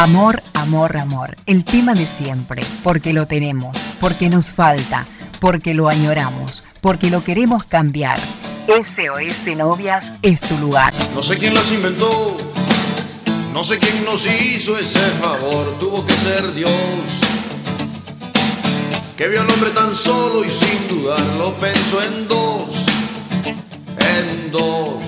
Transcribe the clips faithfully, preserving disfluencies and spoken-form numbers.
Amor, amor, amor. El tema de siempre. Porque lo tenemos, porque nos falta, porque lo añoramos, porque lo queremos cambiar. S O S Novias es tu lugar. No sé quién las inventó, no sé quién nos hizo ese favor. Tuvo que ser Dios, que vio al hombre tan solo y sin dudarlo pensó en dos, en dos.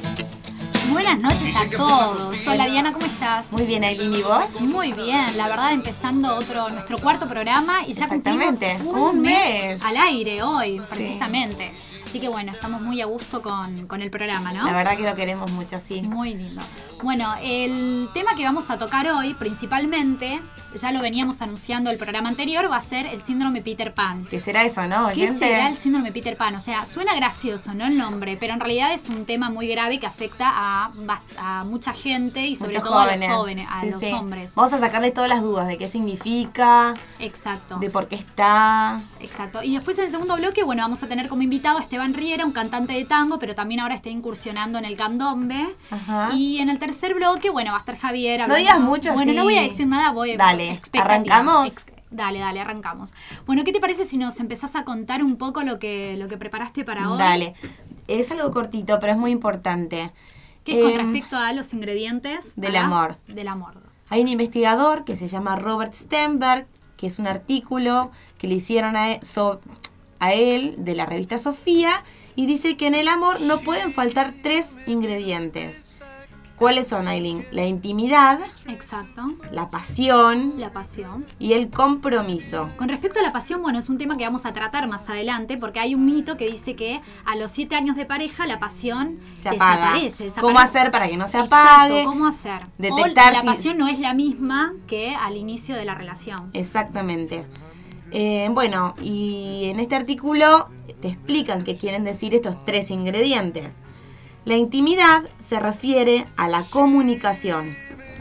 Buenas noches a todos. Hola Diana, ¿cómo estás? Muy bien, Aileen, ¿y vos? Muy bien, la verdad empezando otro nuestro cuarto programa y ya cumplimos un, un mes. mes al aire hoy, Sí. precisamente. Así que bueno, estamos muy a gusto con, con el programa, ¿no? La verdad que lo queremos mucho, sí. Muy lindo. Bueno, el tema que vamos a tocar hoy, principalmente, ya lo veníamos anunciando el programa anterior, va a ser el síndrome Peter Pan. ¿Qué será eso, no, ¿Qué oyentes? será el síndrome Peter Pan? O sea, suena gracioso, ¿no? El nombre, pero en realidad es un tema muy grave que afecta a, bast- a mucha gente y sobre Muchos todo jóvenes. a los jóvenes, a Sí, los sí. hombres. Vamos a sacarle todas las dudas de qué significa, Exacto. de por qué está. Exacto. Y después en el segundo bloque, bueno, vamos a tener como invitado a Esteban Riera, un cantante de tango, pero también ahora está incursionando en el candombe. Ajá. Y en el tercer bloque, bueno, va a estar Javier No hablando. digas mucho, Bueno, sí. no voy a decir nada, voy Dale, expectativas. ¿arrancamos? Ex- dale, dale, arrancamos. Bueno, ¿qué te parece si nos empezás a contar un poco lo que, lo que preparaste para hoy? Dale. Es algo cortito, pero es muy importante. Que es con Em, respecto a los ingredientes del para- amor. Del amor. Hay un investigador que se llama Robert Stenberg, que es un artículo que le hicieron a él, so- a él de la revista Sofía, y dice que en el amor no pueden faltar tres ingredientes. ¿Cuáles son, Aileen? La intimidad, Exacto. la pasión La pasión. y el compromiso. Con respecto a la pasión, bueno, es un tema que vamos a tratar más adelante porque hay un mito que dice que a los siete años de pareja la pasión Se apaga. desaparece, desaparece. ¿Cómo hacer para que no se apague? Exacto, ¿cómo hacer? Detectar o la si- pasión no es la misma que al inicio de la relación. Exactamente. Eh, bueno, y en este artículo te explican qué quieren decir estos tres ingredientes. La intimidad se refiere a la comunicación,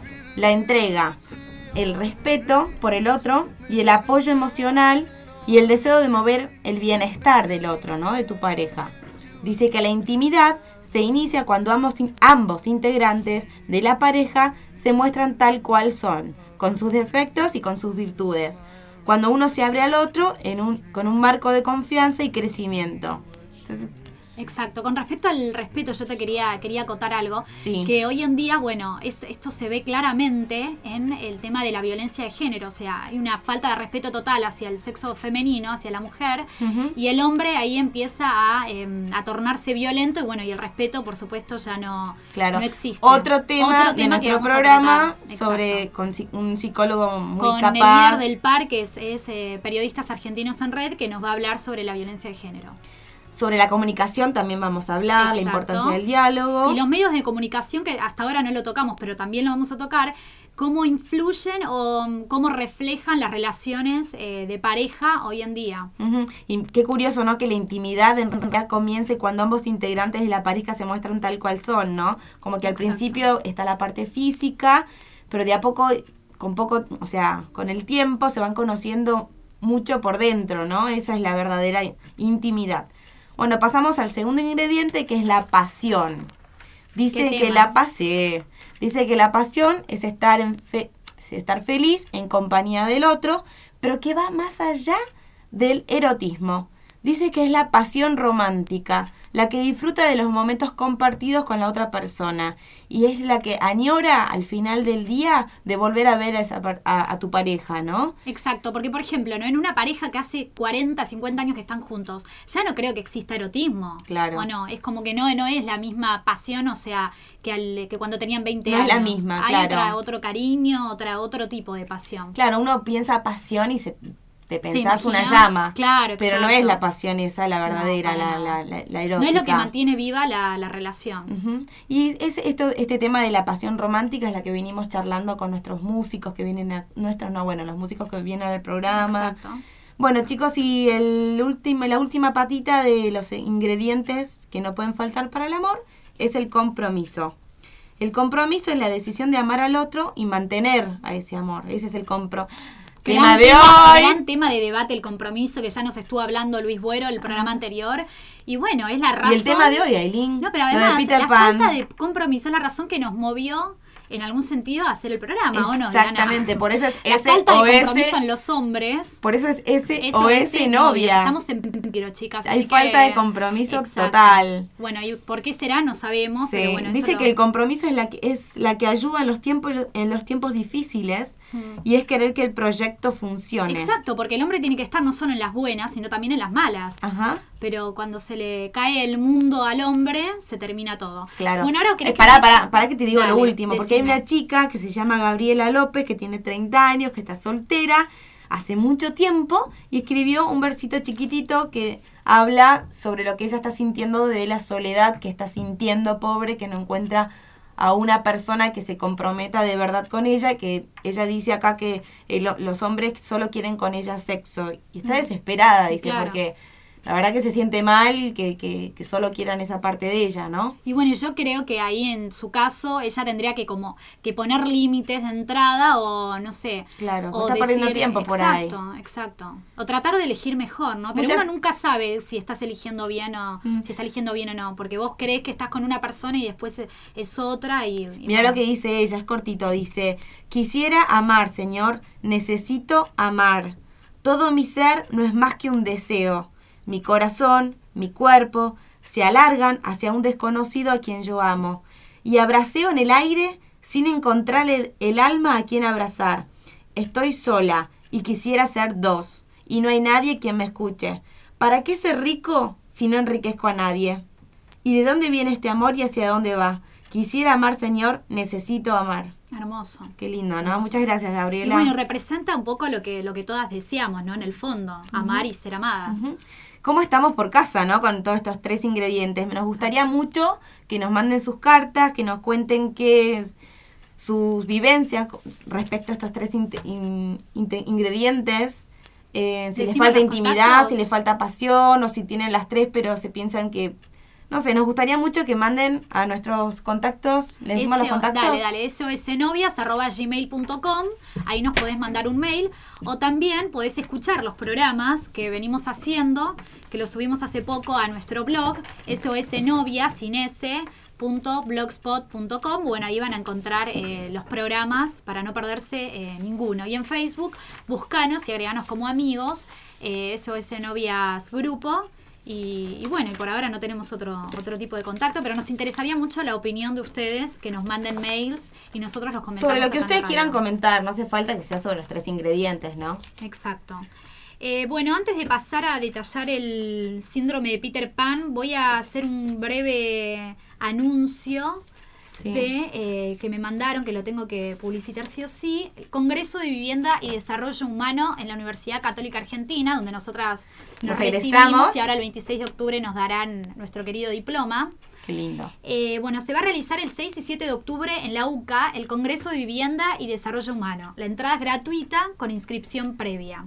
la entrega, el respeto por el otro y el apoyo emocional y el deseo de mover el bienestar del otro, ¿no? De tu pareja. Dice que la intimidad se inicia cuando ambos, ambos integrantes de la pareja se muestran tal cual son, con sus defectos y con sus virtudes. Cuando uno se abre al otro en un, con un marco de confianza y crecimiento. Entonces, Exacto. Con respecto al respeto, yo te quería, quería acotar algo. Sí. Que hoy en día, bueno, es, esto se ve claramente en el tema de la violencia de género. O sea, hay una falta de respeto total hacia el sexo femenino, hacia la mujer. Ujú. Y el hombre ahí empieza a, eh, a tornarse violento. Y bueno, y el respeto, por supuesto, ya no, claro. no existe. Otro tema, Otro de tema que nuestro vamos a programa tratar. sobre Exacto. con si- un psicólogo muy Con capaz. Elier del Par, que es, es eh, Periodistas Argentinos en Red, que nos va a hablar sobre la violencia de género. Sobre la comunicación también vamos a hablar, Exacto. la importancia del diálogo. Y los medios de comunicación, que hasta ahora no lo tocamos, pero también lo vamos a tocar, cómo influyen o mm, cómo reflejan las relaciones eh, de pareja hoy en día. Ujú. Y qué curioso, ¿no? Que la intimidad en realidad comience cuando ambos integrantes de la pareja se muestran tal cual son, ¿no? Como que al Exacto. principio está la parte física, pero de a poco, con poco, o sea, con el tiempo se van conociendo mucho por dentro, ¿no? Esa es la verdadera intimidad. Bueno, pasamos al segundo ingrediente, que es la pasión. Dice ¿Qué que tema? la pasión, dice que la pasión es estar en fe, es estar feliz en compañía del otro, pero que va más allá del erotismo. Dice que es la pasión romántica, la que disfruta de los momentos compartidos con la otra persona y es la que añora al final del día de volver a ver a, esa, par- a, a tu pareja, ¿no? Exacto, porque por ejemplo, ¿no? En una pareja que hace cuarenta, cincuenta años que están juntos, ya no creo que exista erotismo. Claro. O no, es como que no, no es la misma pasión, o sea, que, al, que cuando tenían veinte No es años. la misma, Hay claro. otra, otro cariño, otra, otro tipo de pasión. Claro, uno piensa pasión y se te pensás una imagina? llama. Claro, pero no exacto. es la pasión esa, la verdadera, No, la, para la, nada. la, la erótica. No es lo que mantiene viva la, la relación. Ujú. Y es esto, este tema de la pasión romántica es la que venimos charlando con nuestros músicos que vienen a, nuestros no, bueno, los músicos que vienen al programa. Exacto. Bueno, chicos, y el último, la última patita de los ingredientes que no pueden faltar para el amor es el compromiso. El compromiso es la decisión de amar al otro y mantener a ese amor. Ese es el compromiso. Tema Gran de tema, hoy. gran tema de debate, el compromiso, que ya nos estuvo hablando Luis Buero el programa anterior. Y bueno, es la razón. Y el tema de hoy, Aileen. No, pero lo de además, Peter la Pan. falta de compromiso es la razón que nos movió en algún sentido hacer el programa, ¿o no? Exactamente, por eso es la S falta O de S. compromiso en los hombres. Por eso es S O S novias. Estamos en Piro, chicas. Hay así falta que, de compromiso exacto. total. Bueno, ¿y por qué será? No sabemos. Sí. Pero bueno, Dice eso que lo... el compromiso es la que, es la que ayuda en los tiempos en los tiempos difíciles mm. y es querer que el proyecto funcione. Exacto, porque el hombre tiene que estar no solo en las buenas, sino también en las malas. Ajá. Pero cuando se le cae el mundo al hombre, se termina todo. Claro. Bueno, ahora eh, pará, pará, pará que te digo Dale, lo último, porque decime. hay una chica que se llama Gabriela López, que tiene treinta años, que está soltera hace mucho tiempo y escribió un versito chiquitito que habla sobre lo que ella está sintiendo de la soledad que está sintiendo, pobre, que no encuentra a una persona que se comprometa de verdad con ella, que ella dice acá que eh, lo, los hombres solo quieren con ella sexo y está desesperada, dice, claro. porque la verdad que se siente mal que, que, que solo quieran esa parte de ella, ¿no? Y bueno, yo creo que ahí en su caso ella tendría que como que poner límites de entrada o no sé. Claro, o está decir, perdiendo tiempo por ahí. Exacto, exacto. O tratar de elegir mejor, ¿no? Pero Muchas... uno nunca sabe si estás eligiendo bien o mm. si está eligiendo bien o no, porque vos crees que estás con una persona y después es otra y... y Mira bueno. lo que dice ella, es cortito, dice: quisiera amar, Señor, necesito amar. Todo mi ser no es más que un deseo. Mi corazón, mi cuerpo, se alargan hacia un desconocido a quien yo amo. Y abraceo en el aire sin encontrar el, el alma a quien abrazar. Estoy sola y quisiera ser dos. Y no hay nadie quien me escuche. ¿Para qué ser rico si no enriquezco a nadie? ¿Y de dónde viene este amor y hacia dónde va? Quisiera amar, Señor, necesito amar. Hermoso. Qué lindo, ¿no? Hermoso. Muchas gracias, Gabriela. Y bueno, representa un poco lo que, lo que todas deseamos, ¿no? En el fondo, amar uh-huh. y ser amadas. Uh-huh. ¿Cómo estamos por casa, no? Con todos estos tres ingredientes. Nos gustaría mucho que nos manden sus cartas, que nos cuenten qué es sus vivencias respecto a estos tres in- in- in- ingredientes. Eh, si les falta intimidad, contactos. Si les falta pasión, o si tienen las tres pero se piensan que... No sé, nos gustaría mucho que manden a nuestros contactos. ¿Les decimos los contactos? Dale, dale, S O S novias arroba gmail punto com. Ahí nos podés mandar un mail. O también podés escuchar los programas que venimos haciendo, que los subimos hace poco a nuestro blog, S O S novias, sin S, punto blogspot punto com. Bueno, ahí van a encontrar eh, los programas para no perderse eh, ninguno. Y en Facebook, buscanos y agreganos como amigos, eh, S O S Novias Grupo. Y, y bueno, y por ahora no tenemos otro otro tipo de contacto, pero nos interesaría mucho la opinión de ustedes, que nos manden mails y nosotros los comentamos. Sobre lo que ustedes quieran comentar, no hace falta que sea sobre los tres ingredientes, ¿no? Exacto. Eh, bueno, antes de pasar a detallar el síndrome de Peter Pan, voy a hacer un breve anuncio. Sí. De, eh, que me mandaron, que lo tengo que publicitar sí o sí, el Congreso de Vivienda y Desarrollo Humano en la Universidad Católica Argentina, donde nosotras nos, nos recibimos y ahora el veintiséis de octubre nos darán nuestro querido diploma. Qué lindo. Eh, bueno, se va a realizar el seis y siete de octubre en la U C A, el Congreso de Vivienda y Desarrollo Humano. La entrada es gratuita con inscripción previa.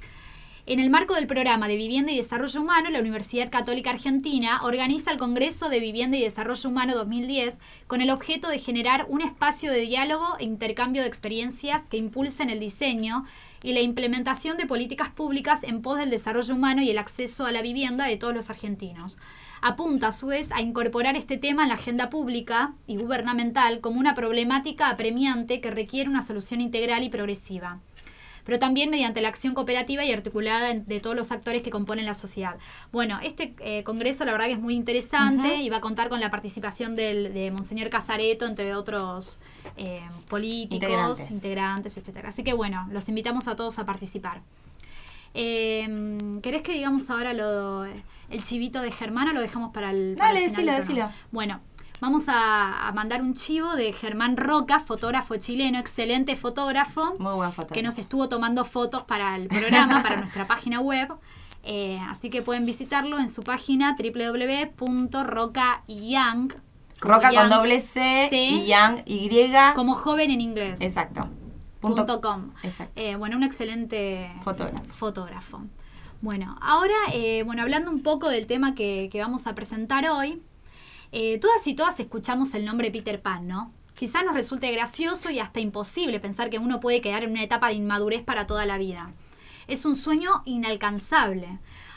En el marco del programa de Vivienda y Desarrollo Humano, la Universidad Católica Argentina organiza el Congreso de Vivienda y Desarrollo Humano dos mil diez con el objeto de generar un espacio de diálogo e intercambio de experiencias que impulsen el diseño y la implementación de políticas públicas en pos del desarrollo humano y el acceso a la vivienda de todos los argentinos. Apunta, a su vez, a incorporar este tema en la agenda pública y gubernamental como una problemática apremiante que requiere una solución integral y progresiva, pero también mediante la acción cooperativa y articulada de todos los actores que componen la sociedad. Bueno, este eh, congreso la verdad que es muy interesante uh-huh. y va a contar con la participación del, de Monseñor Casareto, entre otros eh, políticos, integrantes. integrantes, etcétera. Así que bueno, los invitamos a todos a participar. Eh, ¿Querés que digamos ahora lo, el chivito de Germán o lo dejamos para el para Dale, el final decilo, decilo. Bueno, vamos a, a mandar un chivo de Germán Roca, fotógrafo chileno, excelente fotógrafo. Muy buen fotógrafo. Que nos estuvo tomando fotos para el programa, para nuestra página web. Eh, así que pueden visitarlo en su página doble u doble u doble u punto roca young. Roca young, con doble C, C y Young, Y. Como joven en inglés. Exacto. Punto, punto com. Exacto. Eh, bueno, un excelente fotógrafo. fotógrafo. Bueno, ahora, eh, bueno, hablando un poco del tema que, que vamos a presentar hoy. Eh, todas y todas escuchamos el nombre Peter Pan, ¿no? Quizás nos resulte gracioso y hasta imposible pensar que uno puede quedar en una etapa de inmadurez para toda la vida. Es un sueño inalcanzable.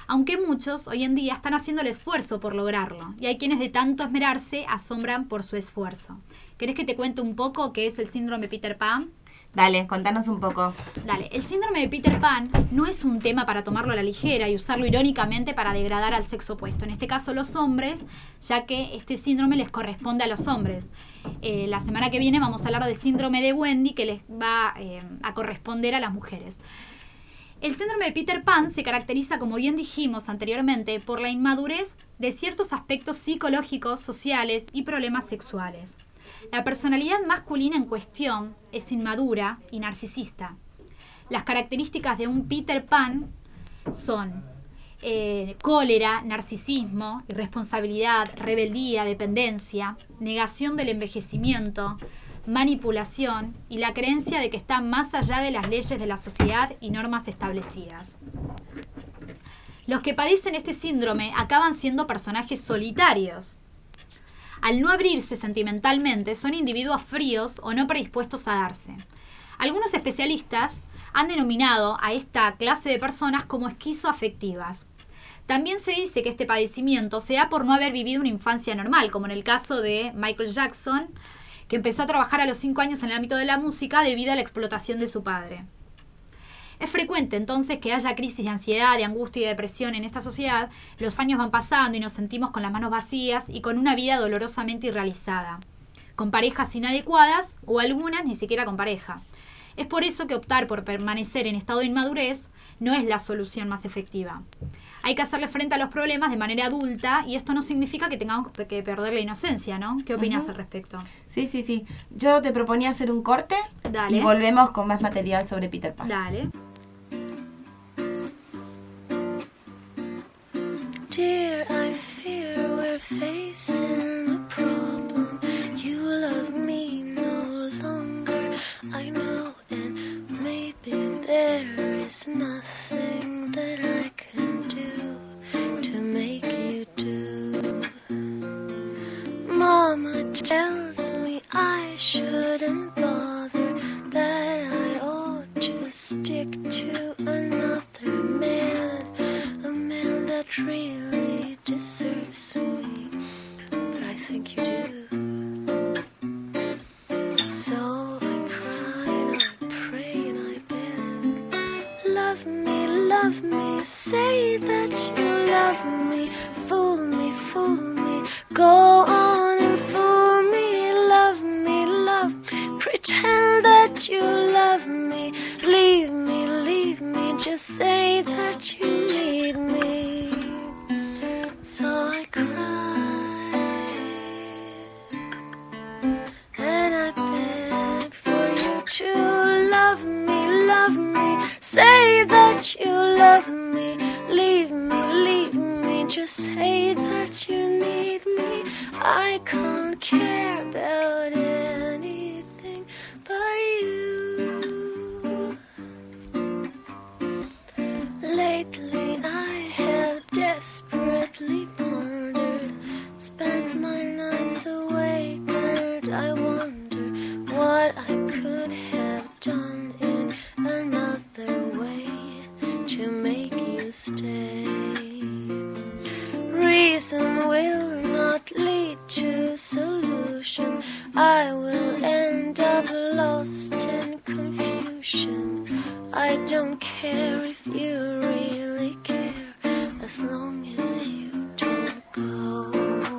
aunque muchos hoy en día están haciendo el esfuerzo por lograrlo, y hay quienes de tanto esmerarse asombran por su esfuerzo. ¿Querés que te cuente un poco qué es el síndrome Peter Pan? Dale, contanos un poco. Dale, el síndrome de Peter Pan no es un tema para tomarlo a la ligera y usarlo irónicamente para degradar al sexo opuesto, en este caso los hombres, ya que este síndrome les corresponde a los hombres. Eh, la semana que viene vamos a hablar del síndrome de Wendy, que les va eh, a corresponder a las mujeres. El síndrome de Peter Pan se caracteriza, como bien dijimos anteriormente, por la inmadurez de ciertos aspectos psicológicos, sociales y problemas sexuales. La personalidad masculina en cuestión es inmadura y narcisista. Las características de un Peter Pan son eh, cólera, narcisismo, irresponsabilidad, rebeldía, dependencia, negación del envejecimiento, manipulación y la creencia de que está más allá de las leyes de la sociedad y normas establecidas. Los que padecen este síndrome acaban siendo personajes solitarios. Al no abrirse sentimentalmente, son individuos fríos o no predispuestos a darse. Algunos especialistas han denominado a esta clase de personas como esquizoafectivas. También se dice que este padecimiento se da por no haber vivido una infancia normal, como en el caso de Michael Jackson, que empezó a trabajar a los cinco años en el ámbito de la música debido a la explotación de su padre. Es frecuente entonces que haya crisis de ansiedad, de angustia y de depresión en esta sociedad. Los años van pasando y nos sentimos con las manos vacías y con una vida dolorosamente irrealizada, con parejas inadecuadas o algunas ni siquiera con pareja. Es por eso que optar por permanecer en estado de inmadurez no es la solución más efectiva. Hay que hacerle frente a los problemas de manera adulta y esto no significa que tengamos que perder la inocencia, ¿no? ¿Qué opinas uh-huh. al respecto? Sí, sí, sí. Yo te proponía hacer un corte. Dale. Y volvemos con más material sobre Peter Pan. Dale. Dear, I fear we're facing a problem. You love me no longer, I know, and maybe there is nothing that I can do to make you do. Mama tells me I shouldn't bother, that I ought to stick to another man, a man that really deserves me, but I think you do. So I cry and I pray and I beg, love me, love me, say that you love me, fool me, fool me, go on and fool me, love me, love me, pretend that you love me, leave me, leave me, just say that you need me. So I cry and I beg for you to love me, love me, say that you love me, leave me, leave me, just say that you need me. I can't care about anything but you. Lately I have desperately pondered, spent my nights awake, and I wonder what I could have done in another way to make you stay. Reason will not lead to solution, I will end up lost in confusion. I don't care if you really care, as long as you don't go.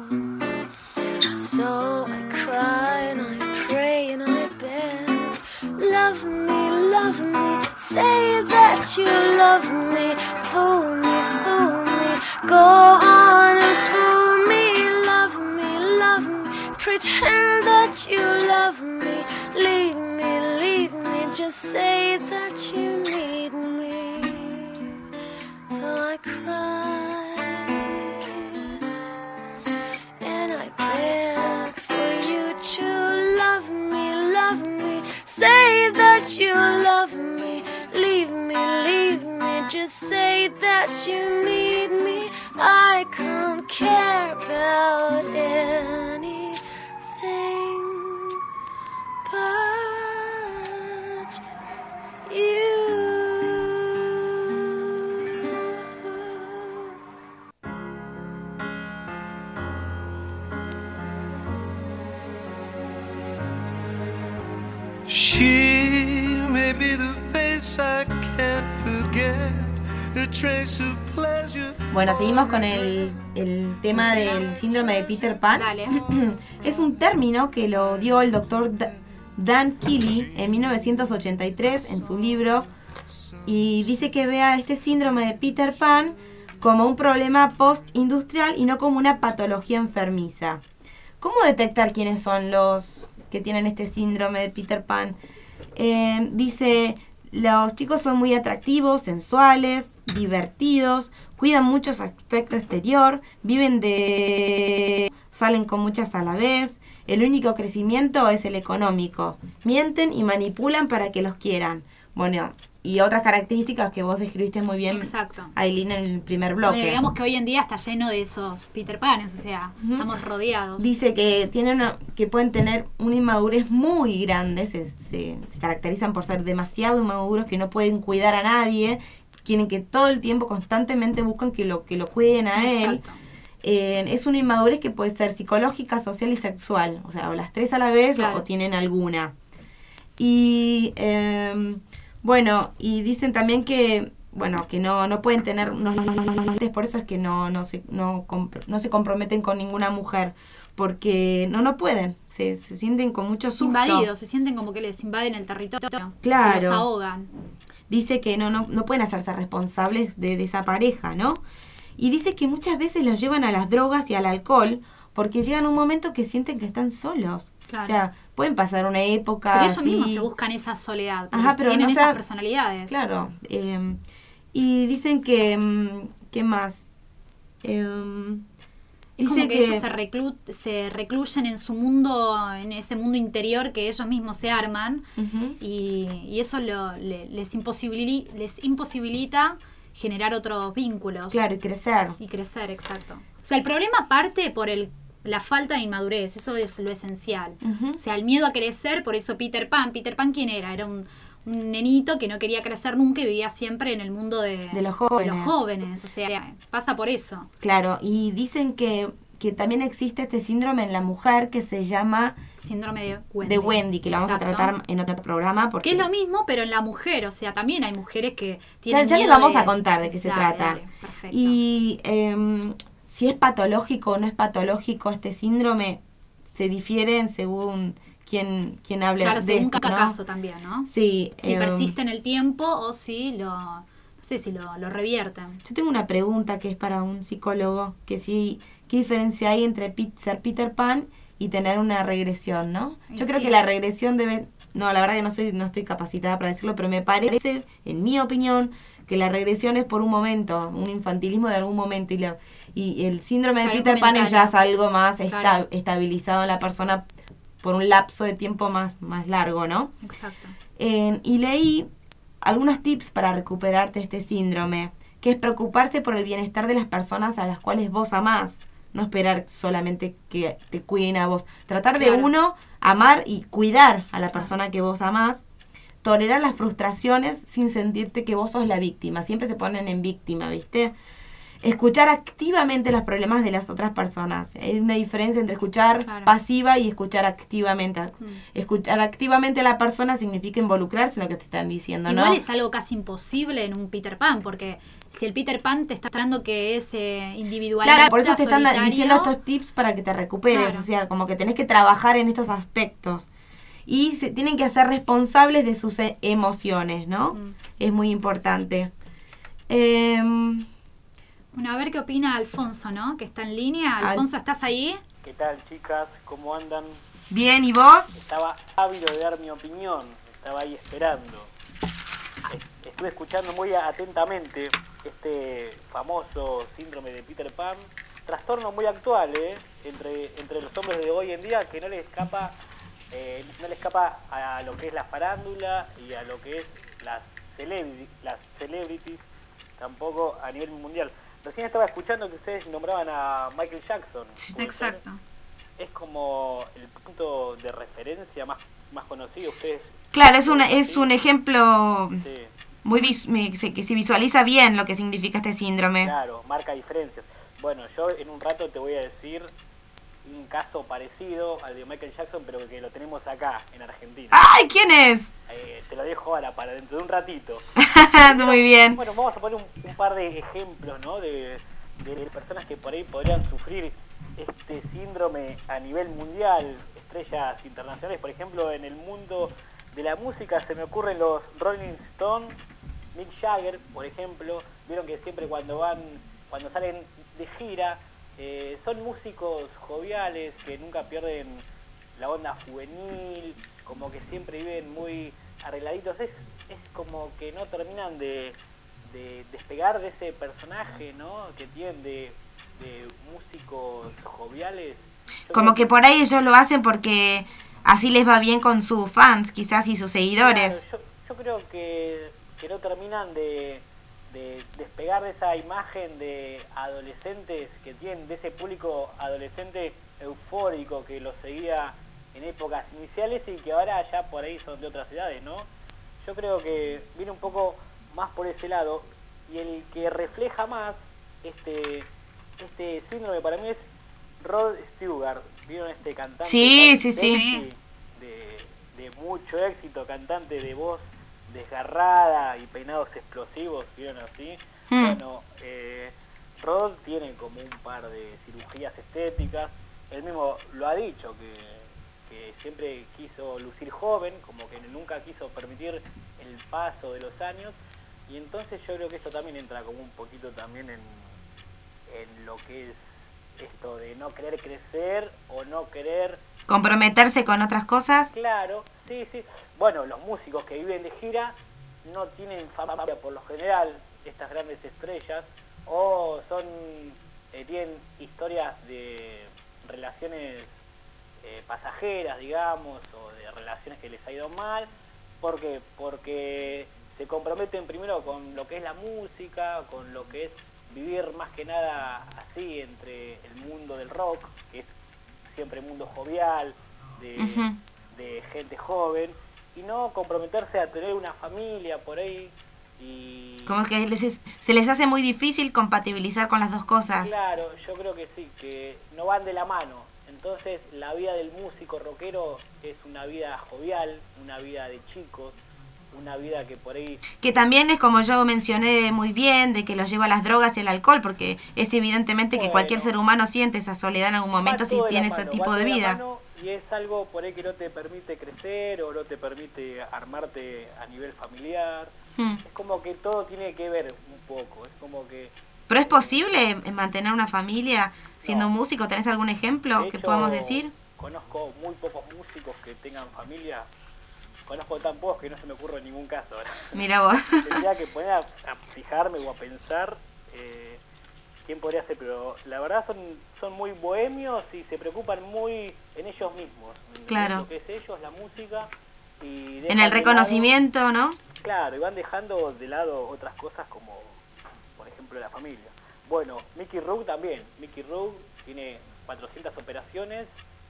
So I cry and I pray and I beg, love me, love me, say that you love me, fool me, fool me, go on and fool me, love me, love me, pretend that you love me, leave me, leave me, just say that you need me. So I cry and I beg for you to love me, love me, say that you love me, leave me, leave me, just say that you need me. I can't care about anything but you. trace of pleasure. Bueno, seguimos con el, el tema del síndrome de Peter Pan. Dale. Es un término que lo dio el doctor Dan Keeley en mil novecientos ochenta y tres en su libro, y dice que ve a este síndrome de Peter Pan como un problema post-industrial y no como una patología enfermiza. ¿Cómo detectar quiénes son los que tienen este síndrome de Peter Pan? Eh, dice, los chicos son muy atractivos, sensuales, divertidos, cuidan mucho su aspecto exterior, viven de... salen con muchas a la vez, el único crecimiento es el económico, mienten y manipulan para que los quieran. Bueno, y otras características que vos describiste muy bien, Exacto. Aileen, en el primer bloque. Bueno, digamos que hoy en día está lleno de esos Peter Panes, o sea, uh-huh. estamos rodeados. Dice que tienen una, que pueden tener una inmadurez muy grande, se, se, se caracterizan por ser demasiado inmaduros, que no pueden cuidar a nadie, quieren que todo el tiempo constantemente buscan que lo, que lo cuiden a Exacto. él. Eh, es una inmadurez que puede ser psicológica, social y sexual, o sea, o las tres a la vez, claro. o, o tienen alguna. Y... Eh, Bueno, y dicen también que, bueno, que no no pueden tener, no, no, no, no, no, no, por eso es que no no se no, compr- no se comprometen con ninguna mujer, porque no no pueden, se, se sienten con mucho susto. Invadidos, se sienten como que les invaden el territorio, claro. que los ahogan. Dice que no no no pueden hacerse responsables de, de esa pareja, ¿no? Y dice que muchas veces los llevan a las drogas y al alcohol, porque llegan un momento que sienten que están solos. Claro. O sea, pueden pasar una época pero ellos así. mismos se buscan esa soledad, pero Ajá, pero tienen no esas sea, personalidades. Claro. Eh, y dicen que... ¿Qué más? Eh, es dice como que, que ellos se, reclu- se recluyen en su mundo, en ese mundo interior que ellos mismos se arman, uh-huh. y, y eso lo, le, les, imposibili- les imposibilita generar otros vínculos. Claro, y crecer. Y crecer, exacto. O sea, el problema parte por el la falta de inmadurez, eso es lo esencial. Uh-huh. O sea, el miedo a crecer, por eso Peter Pan. ¿Peter Pan quién era? Era un, un nenito que no quería crecer nunca y vivía siempre en el mundo de, de, los, jóvenes. de los jóvenes. O sea, pasa por eso. Claro, y dicen que, que también existe este síndrome en la mujer que se llama... Síndrome de Wendy. De Wendy, que lo Exacto. vamos a tratar en otro programa. Porque... Que es lo mismo, pero en la mujer. O sea, también hay mujeres que Ya, tienen ya miedo les vamos de... a contar de qué se dale, trata. Dale, perfecto. Y... Eh, si es patológico o no es patológico este síndrome, se difieren según quien, quien hable claro, de según esto, cada ¿no? caso también, ¿no? Sí. Si eh, persiste en el tiempo o si lo... No sé, si lo, lo revierten. Yo tengo una pregunta que es para un psicólogo, que sí, ¿qué diferencia hay entre pit, ser Peter Pan y tener una regresión, no? Yo sí. creo que la regresión debe... No, la verdad que no soy no estoy capacitada para decirlo, pero me parece, en mi opinión, que la regresión es por un momento, un infantilismo de algún momento, y, la, y el síndrome de claro, Peter Pan es ya es algo más claro. esta, estabilizado en la persona por un lapso de tiempo más, más largo, ¿no? Exacto. Eh, y leí algunos tips para recuperarte este síndrome, que es preocuparse por el bienestar de las personas a las cuales vos amás, no esperar solamente que te cuiden a vos. Tratar claro. de uno, amar y cuidar a la persona que vos amás. Tolerar las frustraciones sin sentirte que vos sos la víctima. Siempre se ponen en víctima, ¿viste? Escuchar activamente los problemas de las otras personas. Hay una diferencia entre escuchar claro. pasiva y escuchar activamente. Mm. Escuchar activamente a la persona significa involucrarse en lo que te están diciendo, Igual ¿no? es algo casi imposible en un Peter Pan, porque si el Peter Pan te está hablando que es eh, individualista, claro, por eso te están solitario, diciendo estos tips para que te recuperes. Claro. O sea, como que tenés que trabajar en estos aspectos. Y se tienen que hacer responsables de sus e- emociones, ¿no? Mm. Es muy importante. Eh, bueno, a ver qué opina Alfonso, ¿no? Que está en línea. Alfonso, Al- ¿estás ahí? ¿Qué tal, chicas? ¿Cómo andan? Bien, ¿y vos? Estaba ávido de dar mi opinión. Estaba ahí esperando. Estuve escuchando muy atentamente este famoso síndrome de Peter Pan. Trastorno muy actual, ¿eh? Entre, entre los hombres de hoy en día, que no les escapa... Eh, no le escapa a lo que es la farándula y a lo que es las, celebrity, las celebrities, tampoco a nivel mundial. Recién estaba escuchando que ustedes nombraban a Michael Jackson. Exacto. Es como el punto de referencia más, más conocido. Ustedes. Claro, es, una, es un ejemplo sí. muy vis- que se visualiza bien lo que significa este síndrome. Claro, marca diferencias. Bueno, yo en un rato te voy a decir un caso parecido al de Michael Jackson, pero que lo tenemos acá, en Argentina. ¡Ay! ¿Quién es? Eh, te lo dejo ahora, para dentro de un ratito. Muy bien. Bueno, vamos a poner un, un par de ejemplos, ¿no? De, de personas que por ahí podrían sufrir este síndrome a nivel mundial, estrellas internacionales. Por ejemplo, en el mundo de la música se me ocurren los Rolling Stones, Mick Jagger, por ejemplo. Vieron que siempre cuando van, cuando salen de gira, eh, son músicos joviales que nunca pierden la onda juvenil, como que siempre viven muy arregladitos. Es, es como que no terminan de, de despegar de ese personaje, ¿no? Que tienen de, de músicos joviales. Yo Como creo que por ahí ellos lo hacen porque así les va bien con sus fans, quizás, y sus seguidores. Claro, yo, yo creo que, que no terminan de, de despegar de esa imagen de adolescentes que tienen, de ese público adolescente eufórico que los seguía en épocas iniciales y que ahora ya por ahí son de otras edades, ¿no? Yo creo que viene un poco más por ese lado, y el que refleja más este, este síndrome para mí es Rod Stewart. ¿Vieron este cantante? Sí, tan sí, sí. sexy, De, de mucho éxito, cantante de voz desgarrada y peinados explosivos, ¿vieron así? Hmm. Bueno, eh, Rod tiene como un par de cirugías estéticas. Él mismo lo ha dicho, que, que siempre quiso lucir joven, como que nunca quiso permitir el paso de los años. Y entonces yo creo que esto también entra como un poquito también en, en lo que es esto de no querer crecer o no querer... Comprometerse con otras cosas. Claro, sí, sí. Bueno, los músicos que viven de gira no tienen fama por lo general, estas grandes estrellas, o son eh, tienen historias de relaciones eh, pasajeras, digamos, o de relaciones que les ha ido mal. ¿Por qué? Porque se comprometen primero con lo que es la música, con lo que es vivir más que nada así entre el mundo del rock, que es siempre mundo jovial, de, Ujú. de gente joven, y no comprometerse a tener una familia por ahí. Y Como que les es- se les hace muy difícil compatibilizar con las dos cosas. claro, yo creo que sí, que no van de la mano. Entonces la vida del músico rockero es una vida jovial, una vida de chicos, una vida que por ahí... Que también es como yo mencioné muy bien, de que los lleva a las drogas y el alcohol, porque es evidentemente que Bueno. cualquier ser humano siente esa soledad en algún momento va si todo de la tiene mano, ese va tipo todo de la vida. mano, y es algo por ahí que no te permite crecer o no te permite armarte a nivel familiar. Hmm. Es como que todo tiene que ver un poco, es como que... ¿Pero es posible eh, mantener una familia siendo No. músico? ¿Tenés algún ejemplo De que hecho, podamos decir? Conozco muy pocos músicos que tengan familia. Conozco tan pocos que no se me ocurre ningún caso ahora. Mira vos. Tendría que poner a, a fijarme o a pensar eh, quién podría ser, pero la verdad son, son muy bohemios y se preocupan muy en ellos mismos. En Claro. lo que es ellos, la música. Y En dejan el de reconocimiento, ¿no? lado- claro, y van dejando de lado otras cosas como, por ejemplo, la familia. Bueno, Mickey Rourke también. Mickey Rourke tiene cuatrocientas operaciones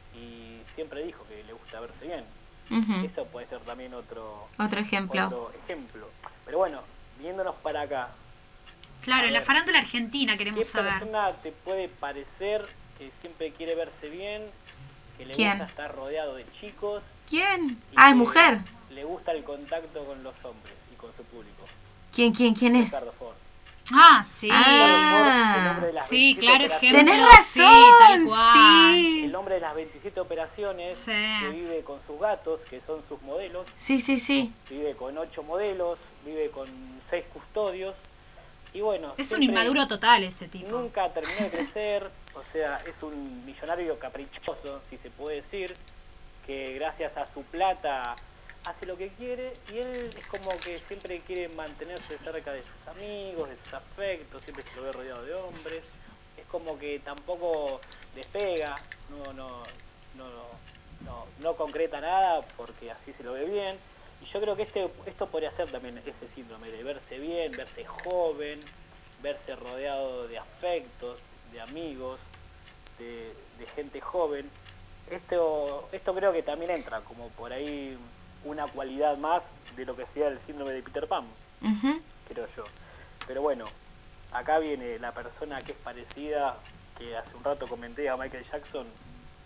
y siempre dijo que le gusta verse bien. Ujú. Eso puede ser también otro, Otro ejemplo. otro ejemplo. Pero bueno, viéndonos para acá, Claro, A en la ver. farándula argentina ¿qué queremos saber. persona te puede parecer que siempre quiere verse bien, que le ¿Quién? gusta estar rodeado de chicos ¿Quién? y Ah, es que mujer. le gusta el contacto con los hombres y con su público? ¿Quién, quién, quién es? Ricardo Ford. Ah, sí. Ah. El nombre de las Sí, veintisiete claro, operaciones- ejemplo. Tenés Sí, tal razón, cual. sí. El nombre de las veintisiete operaciones, Sí. que vive con sus gatos, que son sus modelos, Sí, sí, sí. vive con ocho modelos, vive con seis custodios, y bueno... Es un siempre- inmaduro total ese tipo. Nunca terminó de crecer, o sea, es un millonario caprichoso, si se puede decir, que gracias a su plata hace lo que quiere, y él es como que siempre quiere mantenerse cerca de sus amigos, de sus afectos, siempre se lo ve rodeado de hombres, es como que tampoco despega, no, no, no, no, no concreta nada porque así se lo ve bien. Y yo creo que este, esto podría ser también ese síndrome de verse bien, verse joven, verse rodeado de afectos, de amigos, de, de gente joven. Esto, esto creo que también entra como por ahí una cualidad más de lo que sería el síndrome de Peter Pan, Ujú. creo yo. Pero bueno, acá viene la persona que es parecida, que hace un rato comenté a Michael Jackson,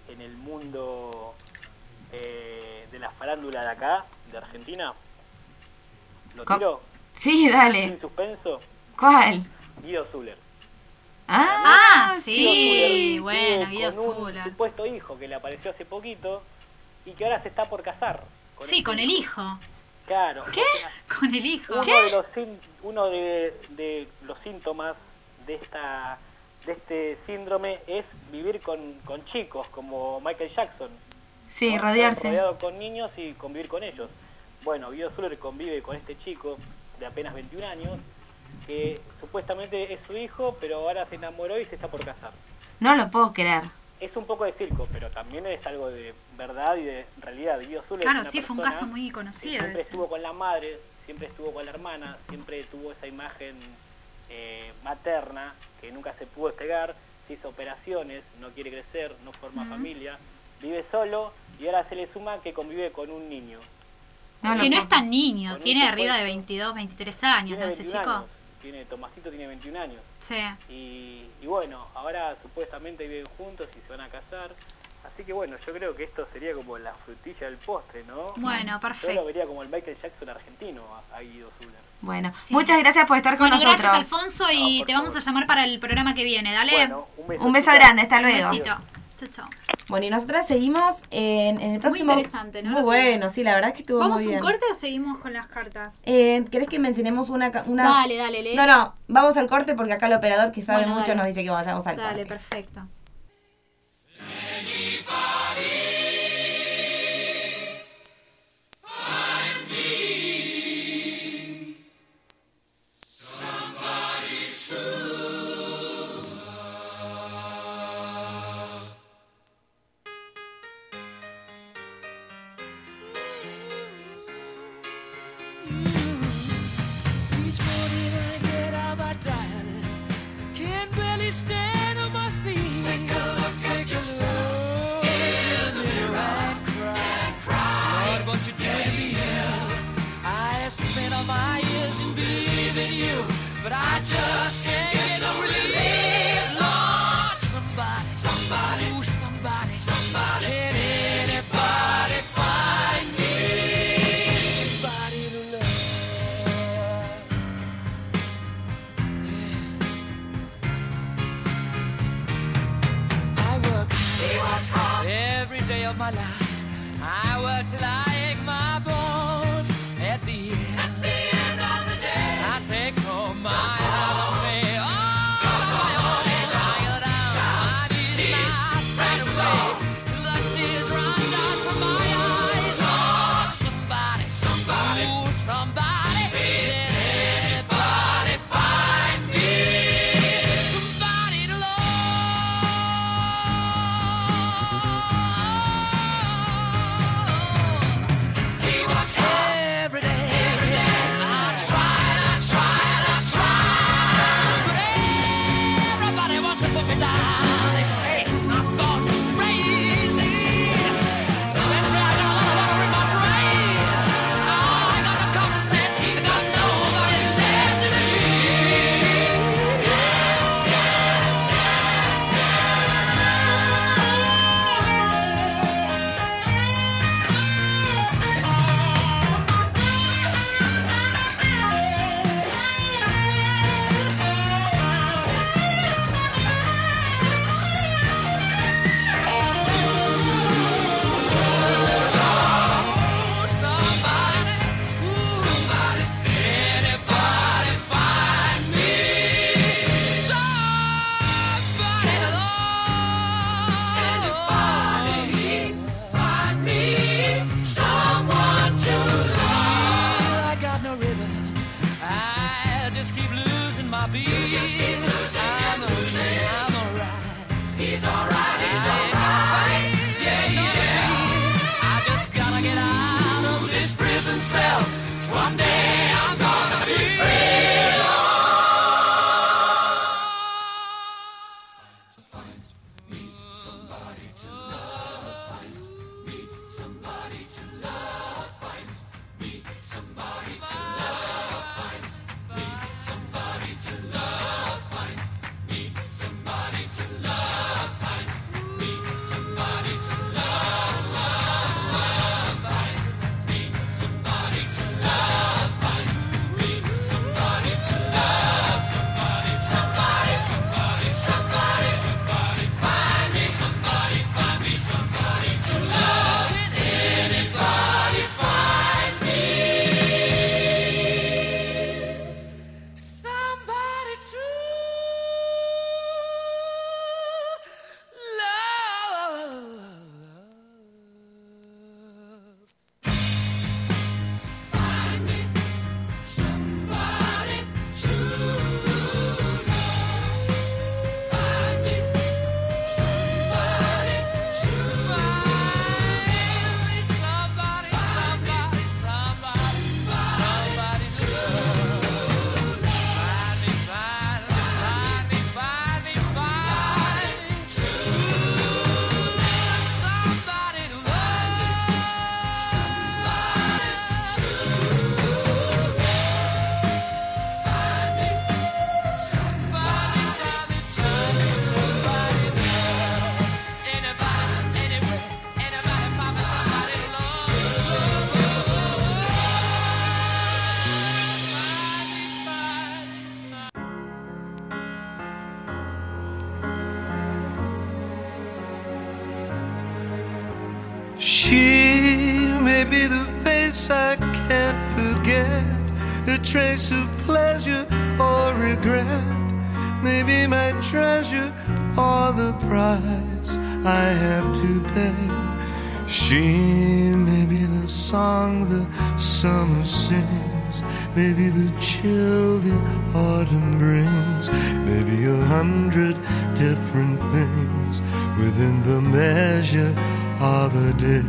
en el mundo eh, de la farándula de acá, de Argentina. ¿Lo Co- tiro? Sí, dale. Sin suspenso. ¿Cuál? Guido Zuller. Ah, Ah, sí. Guido Zuller bueno, vive Guido con un Zuller. supuesto hijo que le apareció hace poquito y que ahora se está por casar. Con Sí, este con el hijo. Claro. ¿Qué? o sea, Con el hijo. Uno de los sin- uno de, de los síntomas de esta de este síndrome es vivir con, con chicos como Michael Jackson. sí, ¿no? rodearse. Rodeado con niños y convivir con ellos. Bueno, Guido Zuller convive con este chico de apenas veintiún años que supuestamente es su hijo, pero ahora se enamoró y se está por casar. No lo puedo creer. Es un poco de circo, pero también es algo de verdad y de realidad. Guido Zuller Claro, es una sí, fue un persona caso muy que conocido siempre ese. estuvo con la madre, siempre estuvo con la hermana, siempre tuvo esa imagen eh, materna que nunca se pudo despegar, se hizo operaciones, no quiere crecer, no forma Ujú. familia, vive solo y ahora se le suma que convive con un niño. No lo Que no puedo- es tan niño, Con tiene un arriba de supuesto- veintidós, veintitrés años, Tiene ¿no? Ese veintiún chico. años, tiene, Tomasito tiene veintiún años. Sí. Y, y bueno, ahora supuestamente viven juntos y se van a casar. Así que bueno, yo creo que esto sería como la frutilla del postre, ¿no? Bueno, Yo lo perfecto. vería como el Michael Jackson argentino a, a Guido Zuller. Bueno, Sí. muchas gracias por estar con Bueno, nosotros. gracias Alfonso y No, por te vamos favor. a llamar para el programa que viene, dale. Bueno, un beso. Un beso chicas. grande, hasta Un luego. besito. Chao, chao. Bueno, y nosotras seguimos en, en el próximo... interesante, ¿no? Muy bueno, sí, la verdad es que estuvo ¿Vamos muy un bien. corte o seguimos con las cartas? Eh, ¿Querés que mencionemos una, ca- una...? Dale, dale, lee. No, no, vamos al corte porque acá el operador que sabe Bueno, mucho dale. nos dice que vayamos al Dale, corte. perfecto. Each morning I get out my diet, can barely stand on my feet. Take a look, take a look in the mirror and cry. Lord, what you did to me is, I have spent all my years in believing you, but I just can't get no relief. Lord, somebody, somebody, ooh, somebody, somebody, can anybody find me somebody to love? I work every day of my life. I work till I ache my bones. At the end, I take home my heart of me. Oh, my own. I go down my knees and I straight away till the tears run down from my eyes. Oh, somebody, somebody, ooh, somebody, can anybody find me somebody to love? a trace of pleasure or regret. Maybe my treasure or the price I have to pay. She may be the song the summer sings, maybe the chill the autumn brings, maybe a hundred different things within the measure of a day.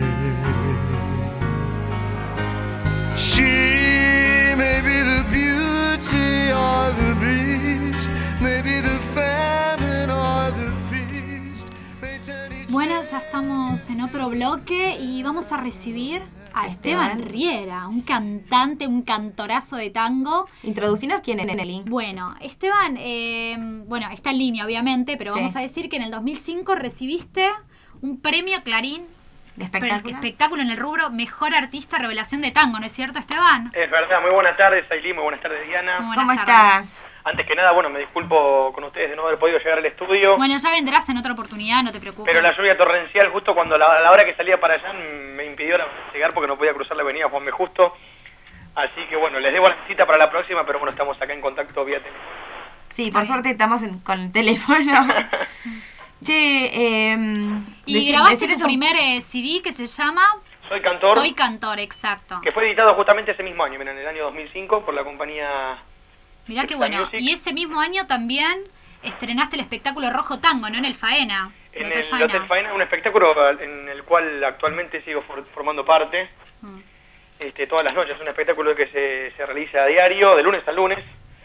She may be the beauty or the beast, maybe the famine or the feast. Bueno, ya estamos en otro bloque y vamos a recibir a Esteban, Esteban Riera, un cantante, un cantorazo de tango. Introducinos quién es, Nelly. Bueno, Esteban, eh, bueno, está en línea obviamente, pero sí. Vamos a decir que en el dos mil cinco recibiste un premio Clarín de espectáculo. espectáculo en el rubro Mejor Artista Revelación de Tango, ¿no es cierto, Esteban? Es verdad, muy buenas tardes, Ailí, muy buenas tardes, Diana. Muy buenas ¿Cómo tardes. estás? Antes que nada, bueno, me disculpo con ustedes de no haber podido llegar al estudio. Bueno, ya vendrás en otra oportunidad, no te preocupes. Pero la lluvia torrencial, justo cuando la, la hora que salía para allá, me impidió llegar porque no podía cruzar la avenida Juan B. Justo. Así que bueno, les debo la cita para la próxima, pero bueno, estamos acá en contacto vía teléfono. Sí, por suerte estamos en, con el teléfono. Che, eh, y decir, grabaste tu eso... primer eh, C D que se llama... Soy Cantor. Soy Cantor, exacto. Que fue editado justamente ese mismo año, en el año dos mil cinco, por la compañía... Mirá qué bueno. Music. Y ese mismo año también estrenaste el espectáculo Rojo Tango, ¿no? En el Faena. En el Faena. Hotel Faena, un espectáculo en el cual actualmente sigo for, formando parte. Mm. Este, todas las noches, un espectáculo que se, se realiza a diario, de lunes a lunes.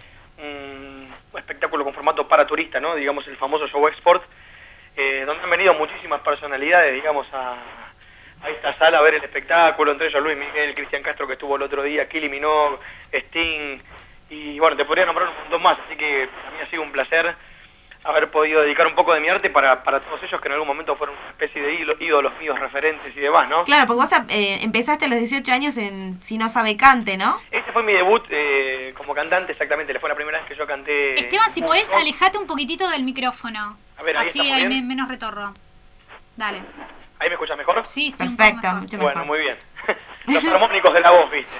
Un espectáculo con formato para turista, ¿no? Digamos el famoso show export, eh, donde han venido muchísimas personalidades, digamos, a, a esta sala a ver el espectáculo, entre ellos Luis Miguel, Cristian Castro, que estuvo el otro día, Kylie Minogue, Sting... Y bueno, te podría nombrar un montón más, así que a mí ha sido un placer haber podido dedicar un poco de mi arte para, para todos ellos que en algún momento fueron una especie de ídolos míos, referentes y demás, ¿no? Claro, porque vos eh, empezaste a los dieciocho años en Si no sabe cante, ¿no? Este fue mi debut eh, como cantante, exactamente, fue la primera vez que yo canté. Esteban, si podés, alejate un poquitito del micrófono. A ver, ahí así hay me, menos retorno. Dale. ¿Ahí me escuchas mejor? Sí, sí. Perfecto, mucho mejor. Bueno, muy bien. Los armónicos de la voz, ¿viste?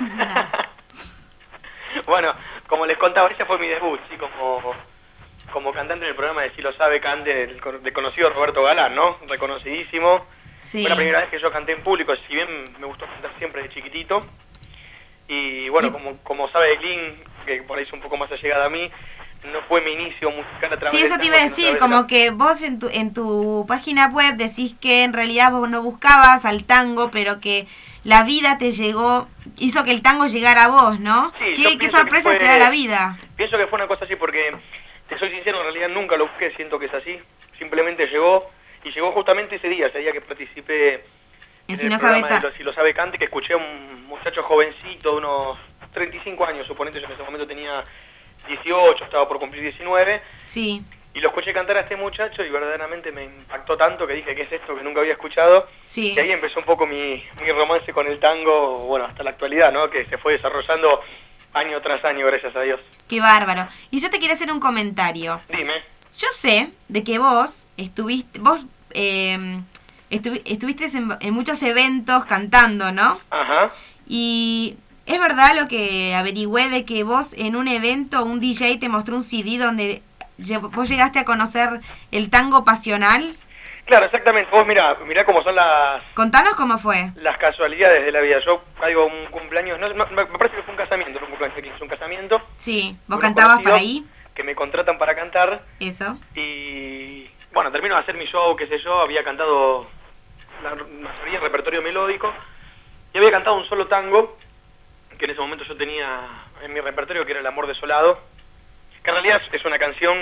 Bueno, como les contaba, ese fue mi debut, sí, como, como cantante en el programa de Si lo sabe cante, del, del conocido Roberto Galán, ¿no? Reconocidísimo. Sí. Fue la primera vez que yo canté en público, si bien me gustó cantar siempre de chiquitito. Y bueno, y... como como sabe Glyn, que por ahí es un poco más allegada a mí, no fue mi inicio musical a través Sí, eso te iba a decir, como que vos en tu, en tu página web decís que en realidad vos no buscabas al tango, pero que la vida te llegó, hizo que el tango llegara a vos, ¿no? Sí, ¿Qué, qué sorpresa fue, te da la vida? Pienso que fue una cosa así porque, te soy sincero, en realidad nunca lo busqué, siento que es así. Simplemente llegó, y llegó justamente ese día, ese día que participé en, en si el no programa sabe de lo, Si lo sabe cante, que escuché a un muchacho jovencito de unos treinta y cinco años, suponete, yo en ese momento tenía dieciocho, estaba por cumplir diecinueve. Sí. Y lo escuché cantar a este muchacho y verdaderamente me impactó tanto que dije, ¿qué es esto que nunca había escuchado? Sí. Y ahí empezó un poco mi, mi romance con el tango, bueno, hasta la actualidad, ¿no? Que se fue desarrollando año tras año, gracias a Dios. Qué bárbaro. Y yo te quiero hacer un comentario. Dime. Yo sé de que vos estuviste, vos eh, estuvi, estuviste en, en muchos eventos cantando, ¿no? Ajá. Y... ¿es verdad lo que averigüé de que vos en un evento, un D J te mostró un C D donde vos llegaste a conocer el tango pasional? Claro, exactamente. Vos mirá, mirá cómo son las... Contanos cómo fue. Las casualidades de la vida. Yo caigo un cumpleaños, no, no, me parece que fue un casamiento, no un cumpleaños, es un casamiento. Sí, vos cantabas para ahí. Que me contratan para cantar. Eso. Y bueno, termino de hacer mi show, qué sé yo, había cantado la mayoría del repertorio melódico y había cantado un solo tango que en ese momento yo tenía en mi repertorio, que era El amor desolado, que en realidad es una canción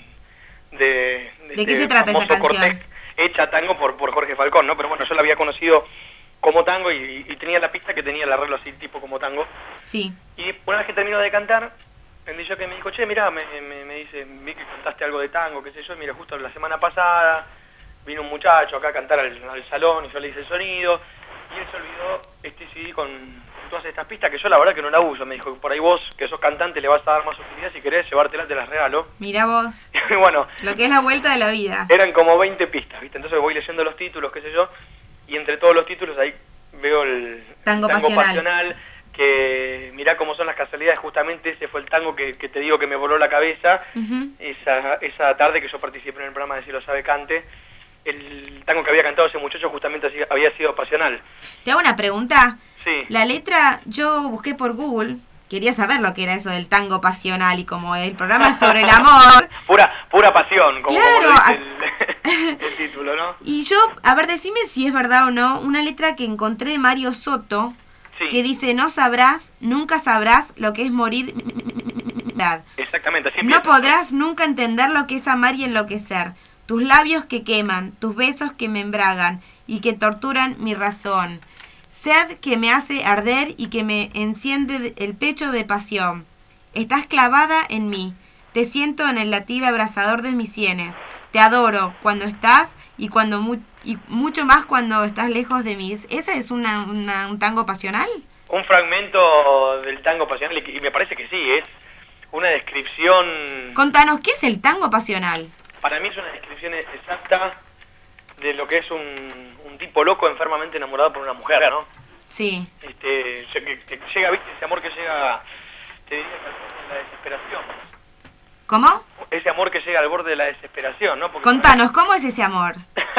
de... ¿De, ¿De qué se trata esa canción? Cortés, hecha tango por, por Jorge Falcón, ¿no? Pero bueno, yo la había conocido como tango y, y tenía la pista que tenía el arreglo así tipo como tango. Sí. Y una vez que termino de cantar, el D J que me dijo, che, mirá, me, me, me dice, vi que cantaste algo de tango, qué sé yo, mira, justo la semana pasada vino un muchacho acá a cantar al, al salón y yo le hice el sonido, y él se olvidó este C D con todas estas pistas que yo la verdad que no la uso. Me dijo, por ahí vos, que sos cantante, le vas a dar más utilidad, si querés llevártelas, te las regalo. Mirá vos. Y bueno, lo que es la vuelta de la vida. Eran como veinte pistas, ¿viste? Entonces voy leyendo los títulos, qué sé yo, y entre todos los títulos ahí veo el tango, tango pasional. pasional, que mirá cómo son las casualidades, justamente ese fue el tango que, que te digo que me voló la cabeza, Ujú. esa, esa tarde que yo participé en el programa de Si lo sabe cante, el tango que había cantado ese muchacho justamente así había sido Pasional. Te hago una pregunta. Sí. La letra, yo busqué por Google, quería saber lo que era eso del tango pasional y como el programa es sobre el amor. Pura, pura pasión, como, Claro, como lo a- dice el, el título, ¿no? Y yo, a ver, decime si es verdad o no, una letra que encontré de Mario Soto, Sí. que dice, no sabrás, nunca sabrás lo que es morir. Exactamente, así No empieza. podrás nunca entender lo que es amar y enloquecer. Tus labios que queman, tus besos que me embragan y que torturan mi razón. Sed que me hace arder y que me enciende el pecho de pasión. Estás clavada en mí. Te siento en el latir abrasador de mis sienes. Te adoro cuando estás y cuando mu- y mucho más cuando estás lejos de mí. ¿Ese es una, una- un tango pasional? Un fragmento del tango pasional y, que- y me parece que sí, es una descripción, Contanos, ¿qué es el tango pasional? para mí es una descripción exacta de lo que es un, un tipo loco enfermamente enamorado por una mujer, ¿no? Sí. Este, que, que llega, viste, ese amor que llega, te diría que al borde de la desesperación. ¿Cómo? Ese amor que llega al borde de la desesperación, ¿no? Porque Contanos, ¿cómo es ese amor?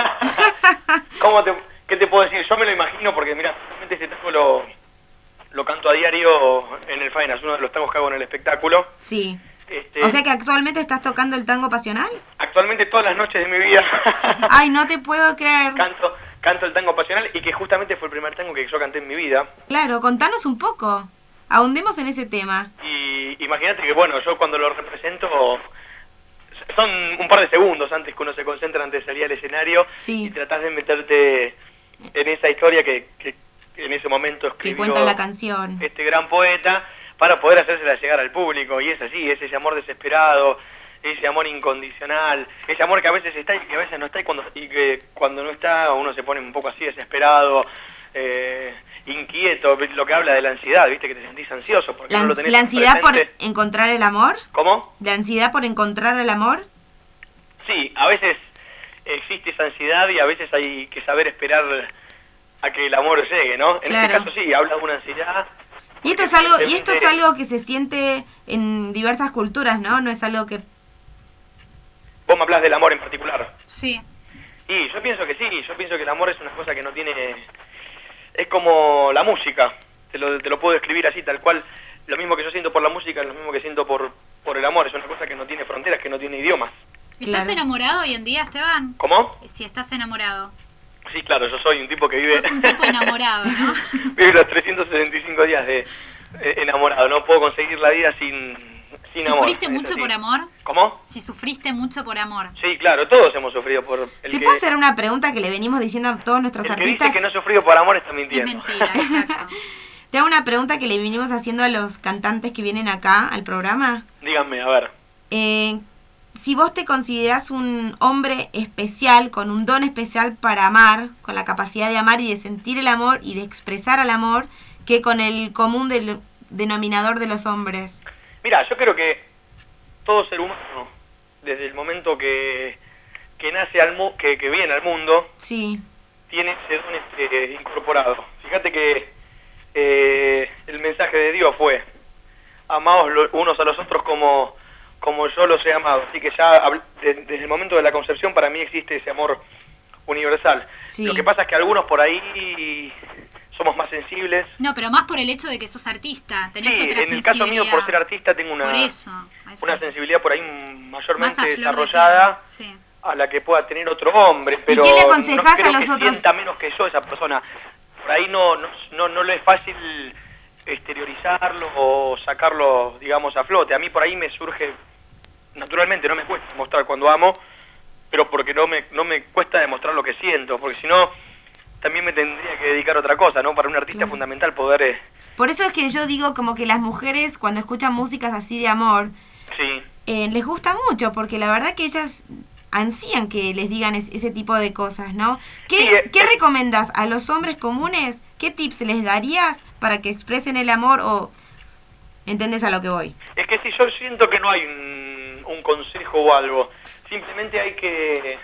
¿Cómo te, ¿Qué te puedo decir? Yo me lo imagino porque, mira, realmente ese tango lo, lo canto a diario en el Faena, es uno de los tangos que hago en el espectáculo. Sí. Este, O sea que actualmente estás tocando el tango pasional. actualmente todas las noches de mi vida Ay, no te puedo creer. canto, canto el tango pasional y que justamente fue el primer tango que yo canté en mi vida. Claro, contanos un poco. Ahondemos en ese tema. Y imagínate que, bueno, yo cuando lo represento, son un par de segundos antes que uno se concentra antes de salir al escenario Sí. y tratás de meterte en esa historia que, que en ese momento Que escribió cuenta la canción. este gran poeta para poder hacérsela llegar al público. Y es así, es ese amor desesperado, ese amor incondicional, ese amor que a veces está y que a veces no está, y cuando, y que cuando no está uno se pone un poco así desesperado, eh, inquieto, lo que habla de la ansiedad, viste, que te sentís ansioso porque La, no lo ans- tenés la ansiedad por presente. encontrar el amor. ¿Cómo? La ansiedad por encontrar el amor. Sí, a veces existe esa ansiedad y a veces hay que saber esperar a que el amor llegue, ¿no? En Claro. este caso sí, habla de una ansiedad. Y esto es algo, y esto es evidentemente- algo que se siente en diversas culturas, ¿no? No es algo que. Vos me hablas del amor en particular. Sí. Y yo pienso que sí, yo pienso que el amor es una cosa que no tiene... Es como la música, te lo, te lo puedo describir así, tal cual. Lo mismo que yo siento por la música es lo mismo que siento por, por el amor, es una cosa que no tiene fronteras, que no tiene idiomas. ¿Estás Claro. enamorado hoy en día, Esteban? ¿Cómo? Si estás enamorado. Sí, claro, yo soy un tipo que vive... Sos un tipo enamorado, ¿no? vive los trescientos sesenta y cinco días de eh, enamorado, no puedo conseguir la vida sin, sin amor. ¿Sufriste es mucho así. por amor? ¿Cómo? Si sufriste mucho por amor. Sí, claro, todos hemos sufrido por... El ¿Te que, puedo hacer una pregunta que le venimos diciendo a todos nuestros el que artistas? dice que no ha sufrido por amor está Es mintiendo. mentira, exacto. Te hago una pregunta que le vinimos haciendo a los cantantes que vienen acá al programa. Díganme, a ver. Eh, si vos te considerás un hombre especial, con un don especial para amar, con la capacidad de amar y de sentir el amor y de expresar el amor, que con el común del denominador de los hombres. Mira, yo creo que todo ser humano, desde el momento que, que nace al mu que, que viene al mundo, Sí, tiene ese don este, incorporado. Fíjate que eh, el mensaje de Dios fue, amaos lo- unos a los otros como, como yo los he amado. Así que ya habl- de- desde el momento de la concepción para mí existe ese amor universal. Sí. Lo que pasa es que algunos por ahí somos más sensibles. No, pero más por el hecho de que sos artista. Tenés Sí, otra en el caso mío, por ser sensibilidad. artista, tengo una, Por eso. a eso. una sensibilidad por ahí Más mayormente a flor de desarrollada piel. Sí. a la que pueda tener otro hombre, pero qué le aconsejás no creo a los que otros? sienta menos que yo esa persona. Por ahí no, no, no, no le es fácil exteriorizarlo o sacarlo, digamos, a flote. A mí por ahí me surge, naturalmente no me cuesta mostrar cuando amo, pero porque no me, no me cuesta demostrar lo que siento, porque si no, también me tendría que dedicar a otra cosa, ¿no? Para un artista es fundamental poder... eh, por eso es que yo digo como que las mujeres cuando escuchan músicas así de amor, sí, eh, les gusta mucho, porque la verdad que ellas ansían que les digan es- ese tipo de cosas, ¿no? ¿Qué, Sí, eh, ¿qué eh. recomendás a los hombres comunes? ¿Qué tips les darías para que expresen el amor o... ¿Entendés a lo que voy? es que si yo siento que no hay un, un consejo o algo, simplemente hay que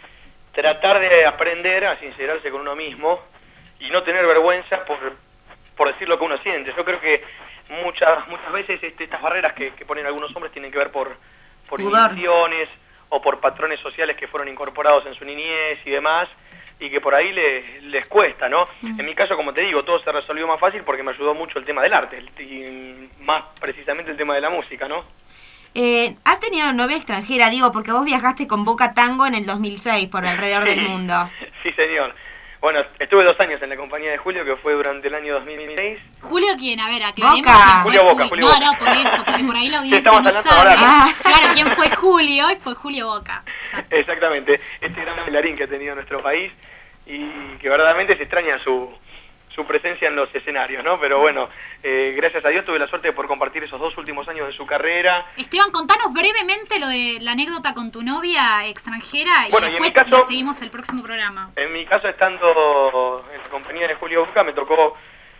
tratar de aprender a sincerarse con uno mismo y no tener vergüenza por, por decir lo que uno siente. Yo creo que muchas muchas veces este, estas barreras que, que ponen algunos hombres tienen que ver por, por inhibiciones o por patrones sociales que fueron incorporados en su niñez y demás, y que por ahí les, les cuesta, ¿no? Mm. En mi caso, como te digo, todo se resolvió más fácil porque me ayudó mucho el tema del arte, y más precisamente el tema de la música, ¿no? Eh, ¿Has tenido novia extranjera? Digo, porque vos viajaste con Boca Tango en el dos mil seis por alrededor sí, del mundo. Sí, señor. Bueno, estuve dos años en la compañía de Julio, que fue durante el año dos mil seis. ¿Julio quién? A ver, aclaremos. Boca. Julio Boca, Julio No, Boca. no, por eso, porque por ahí la audiencia Estamos no hablando sabe. ahora. Claro, quién fue Julio y fue Julio Boca. Exacto. Exactamente. Este gran bailarín que ha tenido nuestro país y que verdaderamente se extraña su, su presencia en los escenarios, ¿no? Pero bueno, eh, gracias a Dios tuve la suerte de poder compartir esos dos últimos años de su carrera. Esteban, contanos brevemente lo de la anécdota con tu novia extranjera y bueno, después y en mi caso, le seguimos el próximo programa. En mi caso, estando en la compañía de Julio Boca, me tocó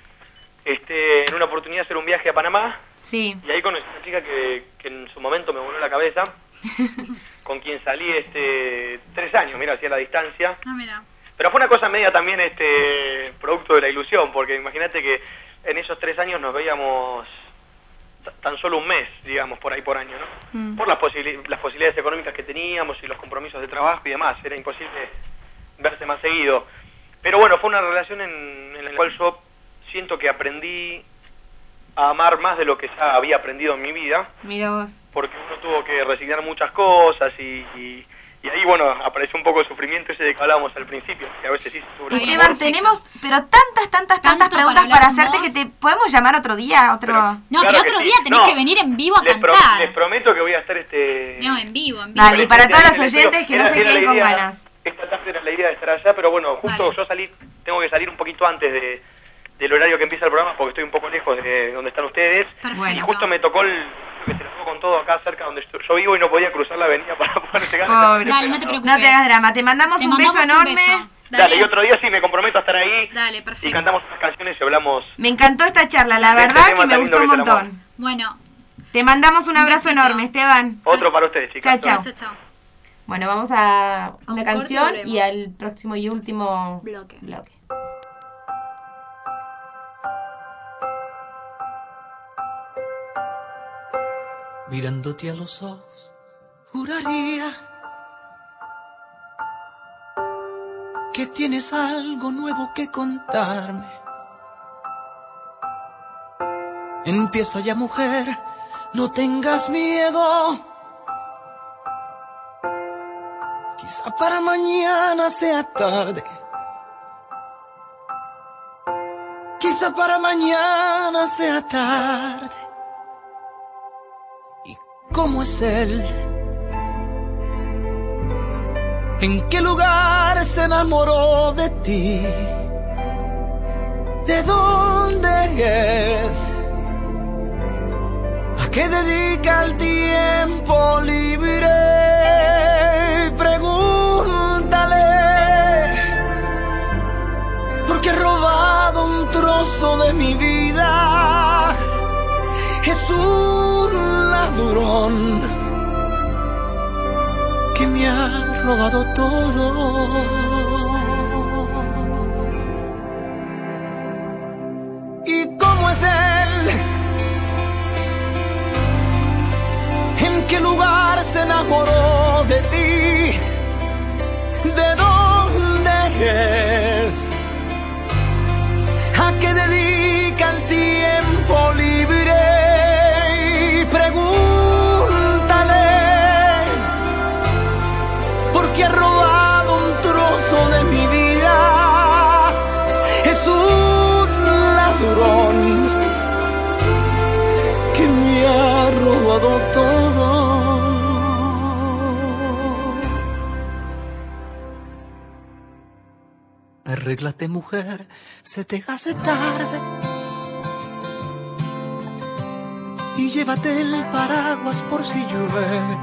este, en una oportunidad hacer un viaje a Panamá. Sí. Y ahí conocí a una chica que, que en su momento me voló la cabeza, con quien salí este, tres años, mira, hacia la distancia. Ah, mira. Pero fue una cosa media también este producto de la ilusión, porque imagínate que en esos tres años nos veíamos tan solo un mes, digamos, por ahí por año, ¿no? Mm. Por las, posibil las posibilidades económicas que teníamos y los compromisos de trabajo y demás, era imposible verse más seguido. Pero bueno, fue una relación en, en la cual yo siento que aprendí a amar más de lo que ya había aprendido en mi vida. Mira vos. Porque uno tuvo que resignar muchas cosas y... y Y ahí, bueno, apareció un poco el sufrimiento ese de que hablábamos al principio, que a veces sí se sufre. Esteban, tenemos, pero tantas, tantas, tantas preguntas para, para hacerte que te podemos llamar otro día, otro... Pero, no, claro pero otro sí. día tenés no, que venir en vivo a les cantar. Pro, les prometo que voy a estar este... No, en vivo, en vivo. Vale, y para todos los oyentes que no se queden con ganas. Esta tarde era la idea de estar allá, pero bueno, justo vale. yo salí, tengo que salir un poquito antes de, del horario que empieza el programa, porque estoy un poco lejos de donde están ustedes. Perfecto. Y justo me tocó el... que se lo hago con todo acá cerca donde yo vivo y no podía cruzar la avenida para poder llegar. Pobre. Dale, no te preocupes. No te hagas drama, te mandamos te un mandamos beso un enorme. Beso. Dale. Dale, y otro día sí me comprometo a estar ahí. Dale, perfecto. Y cantamos unas canciones y hablamos. Me encantó esta charla, la verdad que me gustó un montón. Bueno. Te mandamos un abrazo enorme, Esteban. Otro para ustedes, chicas. Chao, chao. chao. Bueno, vamos a una a canción y al próximo y último bloque. bloque. Mirándote a los ojos, juraría que tienes algo nuevo que contarme. Empieza ya, mujer, no tengas miedo. Quizá para mañana sea tarde. Quizá para mañana sea tarde. ¿Cómo es él? ¿En qué lugar se enamoró de ti? ¿De dónde es? ¿A qué dedica el tiempo libre? Pregúntale, porque he robado un trozo de mi vida. Es un ladrón que me ha robado todo. ¿Y cómo es él? ¿En qué lugar se enamoró de ti? ¿De dónde es? ¿A qué dedica el tiempo libre? Que ha robado un trozo de mi vida. Es un ladrón que me ha robado todo. Arréglate, mujer, se te hace tarde. Y llévate el paraguas por si llueve.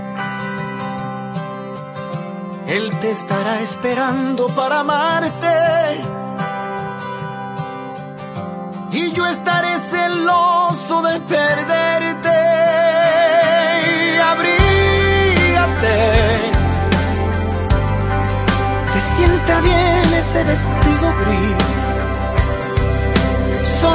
Él te estará esperando para amarte. Y yo estaré celoso de perderte. Abrígate. Te sienta bien ese vestido gris.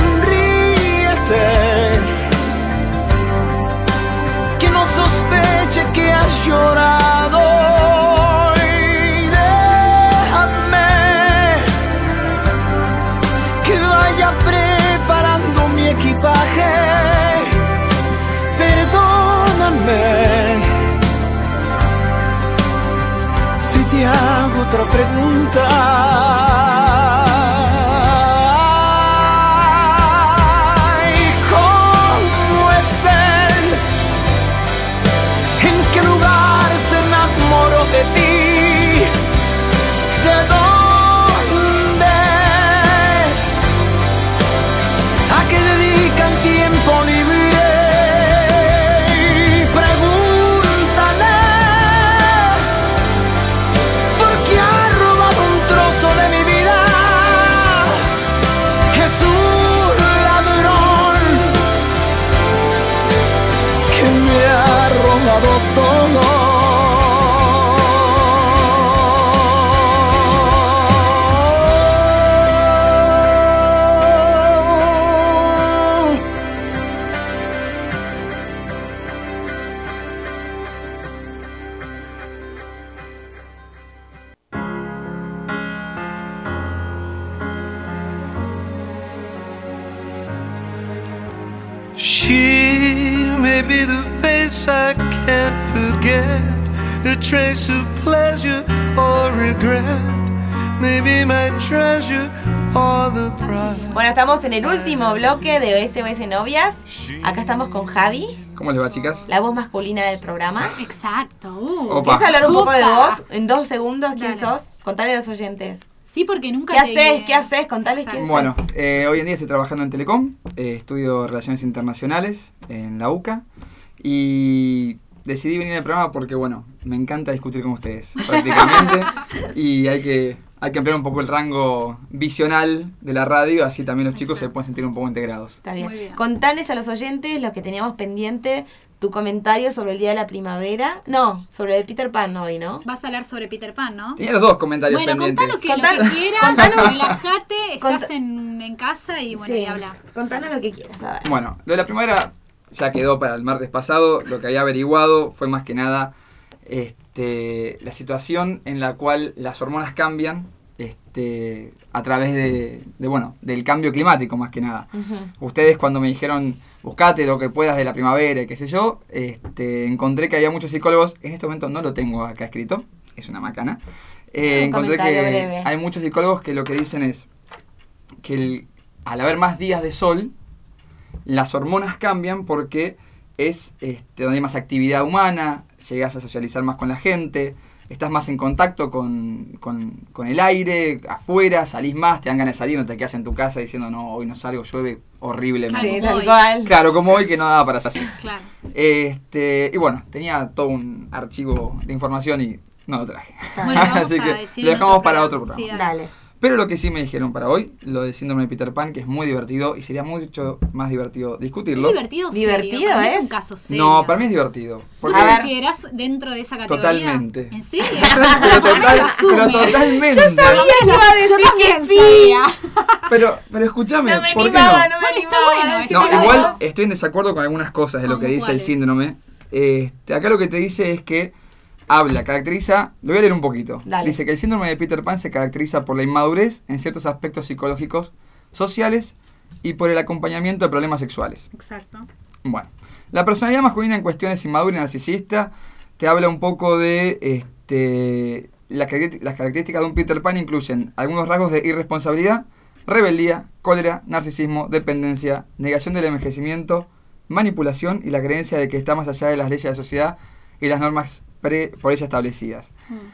otra pregunta. De ti, ¿de dónde es? ¿A qué dedican tiempo libre? Y pregúntale ¿por qué ha robado un trozo de mi vida? Es un ladrón que me ha robado todo. She may be the face I can't forget, a trace of pleasure or regret, maybe my treasure or the pride. Bueno, estamos en el último bloque de S O S Novias. Acá estamos con Javi, ¿Cómo les va, chicas? la voz masculina del programa. Exacto. Uh. Opa. ¿Quieres hablar un poco de Opa. vos? En dos segundos, ¿quién Dale. sos? Contale a los oyentes. Sí, porque nunca ¿Qué te- haces? ¿Qué haces? Contales qué haces. Bueno, eh, hoy en día estoy trabajando en Telecom, eh, estudio Relaciones Internacionales en la U C A y decidí venir al programa porque, bueno, me encanta discutir con ustedes, prácticamente, y hay que, hay que ampliar un poco el rango visional de la radio, así también los chicos se pueden sentir un poco integrados. Está bien. Muy bien. Contales a los oyentes lo que teníamos pendiente, tu comentario sobre el Día de la Primavera. No, sobre el Peter Pan hoy, ¿no? Vas a hablar sobre Peter Pan, ¿no? Tenía los dos comentarios Bueno, pendientes. contanos que Contalo- lo que quieras, contalo- relájate, estás Cont- en, en casa y bueno, y habla. Contanos lo que quieras, a ver. Bueno, lo de la primavera ya quedó para el martes pasado. Lo que había averiguado fue más que nada este, la situación en la cual las hormonas cambian este, a través de, de, bueno, del cambio climático, más que nada. Ujú. Ustedes cuando me dijeron buscate lo que puedas de la primavera y qué sé yo, este, encontré que había muchos psicólogos, en este momento no lo tengo acá escrito, es una macana. Eh, Un encontré que comentario breve. hay muchos psicólogos que lo que dicen es que el- al haber más días de sol, las hormonas cambian porque es este, donde hay más actividad humana, llegas a socializar más con la gente, estás más en contacto con, con, con el aire, afuera, salís más, te dan ganas de salir, no te quedas en tu casa diciendo no, hoy no salgo, llueve horriblemente. Sí, como tal hoy. cual. Claro, como hoy que no daba para salir. Claro. Este, y bueno, tenía todo un archivo de información y no lo traje. Bueno, lo vamos Así a que decir lo en dejamos otro para programa. otro programa. Sí, Dale. Pero lo que sí me dijeron para hoy, lo del síndrome de Peter Pan, que es muy divertido y sería mucho más divertido ¿Es discutirlo. divertido o serio? ¿Divertido Para mí es? es un caso serio. No, para mí es divertido. ¿Tú Porque te A ver. considerás dentro de esa categoría? Totalmente. ¿En serio? pero, total- Lo asume. pero totalmente. Yo sabía que iba a decir Yo también que sí. sabía. Pero, pero escúchame, No me ¿por qué animaba, no? no me Bueno, está animaba. bueno, decir No, Decime igual vos. estoy en desacuerdo con algunas cosas de lo que ¿Cómo dice el cuáles? síndrome. Este, acá lo que te dice es que habla, caracteriza, lo voy a leer un poquito. Dale. Dice que el síndrome de Peter Pan se caracteriza por la inmadurez en ciertos aspectos psicológicos, sociales y por el acompañamiento de problemas sexuales. Exacto. Bueno, la personalidad masculina en cuestión es inmadura y narcisista. Te habla un poco de este, la caracter- las características de un Peter Pan incluyen algunos rasgos de irresponsabilidad, rebeldía, cólera, narcisismo, dependencia, negación del envejecimiento, manipulación y la creencia de que está más allá de las leyes de la sociedad y las normas pre, por ella establecidas.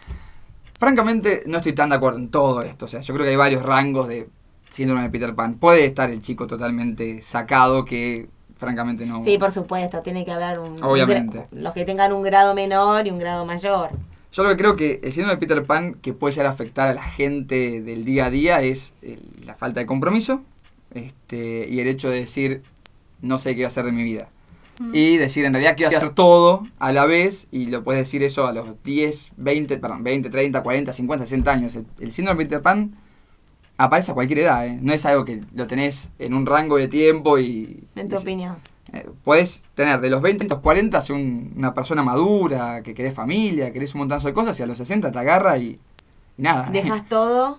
Francamente, no estoy tan de acuerdo en todo esto. O sea, yo creo que hay varios rangos de síndrome de Peter Pan. Puede estar el chico totalmente sacado que, francamente, no... Sí, por supuesto, tiene que haber un, un Obviamente. gra- los que tengan un grado menor y un grado mayor. Yo lo que creo que el síndrome de Peter Pan que puede llegar a afectar a la gente del día a día es el- la falta de compromiso este, y el hecho de decir, no sé qué voy a hacer de mi vida. Y decir, en realidad quiero hacer todo a la vez, y lo puedes decir eso a los diez, veinte, perdón, veinte, treinta, cuarenta, cincuenta, sesenta años. El, el síndrome de Peter Pan aparece a cualquier edad, ¿eh? No es algo que lo tenés en un rango de tiempo y... En tu y- opinión. Eh, podés tener de los veinte a los cuarenta ser un- una persona madura, que querés familia, querés un montonazo de cosas, y a los sesenta te agarra y, y nada. Dejas todo.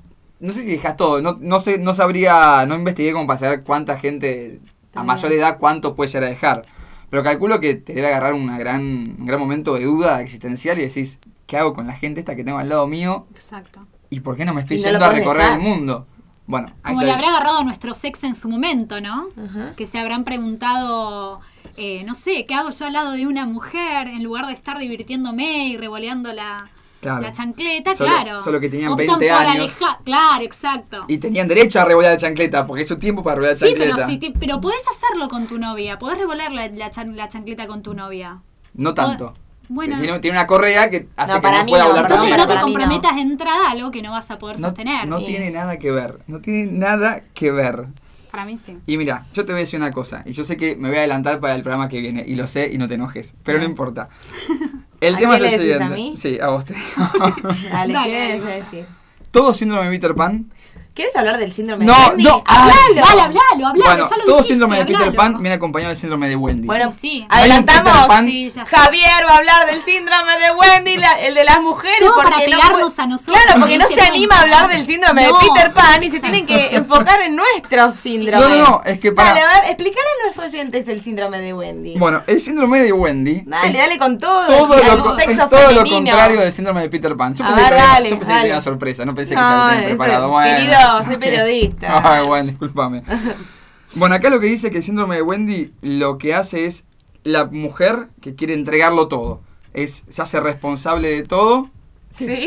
No sé si dejas todo, no, no sé, no sabría, no investigué como para saber cuánta gente a Está mayor bien. edad cuánto puede llegar a dejar. Pero calculo que te debe agarrar una gran, un gran momento de duda existencial y decís, ¿qué hago con la gente esta que tengo al lado mío? Exacto. ¿Y por qué no me estoy Y no yendo lo a podés recorrer dejar. el mundo? Bueno, ahí Como está. le habrá agarrado a nuestro sex en su momento, ¿no? Ajá. Que se habrán preguntado, eh, no sé, ¿qué hago yo al lado de una mujer en lugar de estar divirtiéndome y revoleando la, Claro. la chancleta? Solo- claro. solo que tenían Optan veinte por años. aleja- Claro, exacto. Y tenían derecho a revolear la chancleta, porque es su tiempo para revolear la Sí, chancleta. pero, si te- pero podés hacerlo con tu novia, podés revolear la, la, chan- la chancleta con tu novia. No tanto. Bueno, Tiene, tiene una correa que hace No, que para no mí pueda no, volar entonces tan no bien. te para mí no. comprometas de entrada a algo que no vas a poder No, sostener. no Sí. tiene nada que ver. No tiene nada que ver. Para mí sí. Y mira, yo te voy a decir una cosa. Y yo sé que me voy a adelantar para el programa que viene. Y lo sé y no te enojes. Pero no importa. El ¿A tema quién es el le decís, siguiente. a mí? Sí, a vos te digo. Dale, Dale, ¿qué dale. debes decir? Todo síndrome de Peter Pan. ¿Quieres hablar del síndrome No, de Wendy? no, ¡Hablalo! Dale, hablalo, hablalo, Bueno, ya lo todo dijiste, síndrome de Peter hablalo. Pan viene acompañado del síndrome de Wendy. Bueno, Sí. adelantamos. Peter Pan. Sí, ya sé. Javier va a hablar del síndrome de Wendy, la- el de las mujeres. Todo porque para no pegarnos puede- a nosotros, Claro, porque no ¿te se das anima a cuenta? hablar del síndrome No, de Peter Pan y se exacto. tienen que enfocar en nuestros síndromes. No, no, no, es que para- Dale, a ver, explícale a los oyentes el síndrome de Wendy. Bueno, el síndrome de Wendy. Dale, es dale con todo. todo, el, lo, el co- es sexo todo lo femenino. contrario del síndrome de Peter Pan. Yo A pensé, ver, que, tenía- dale, yo pensé que dale. tenía una sorpresa, no pensé que No, ya lo tenían este- preparado. Bueno. querido, soy periodista. Ay, bueno, discúlpame. Bueno, acá lo que dice que el síndrome de Wendy lo que hace es la mujer que quiere entregarlo todo. Es, se hace responsable de todo Sí.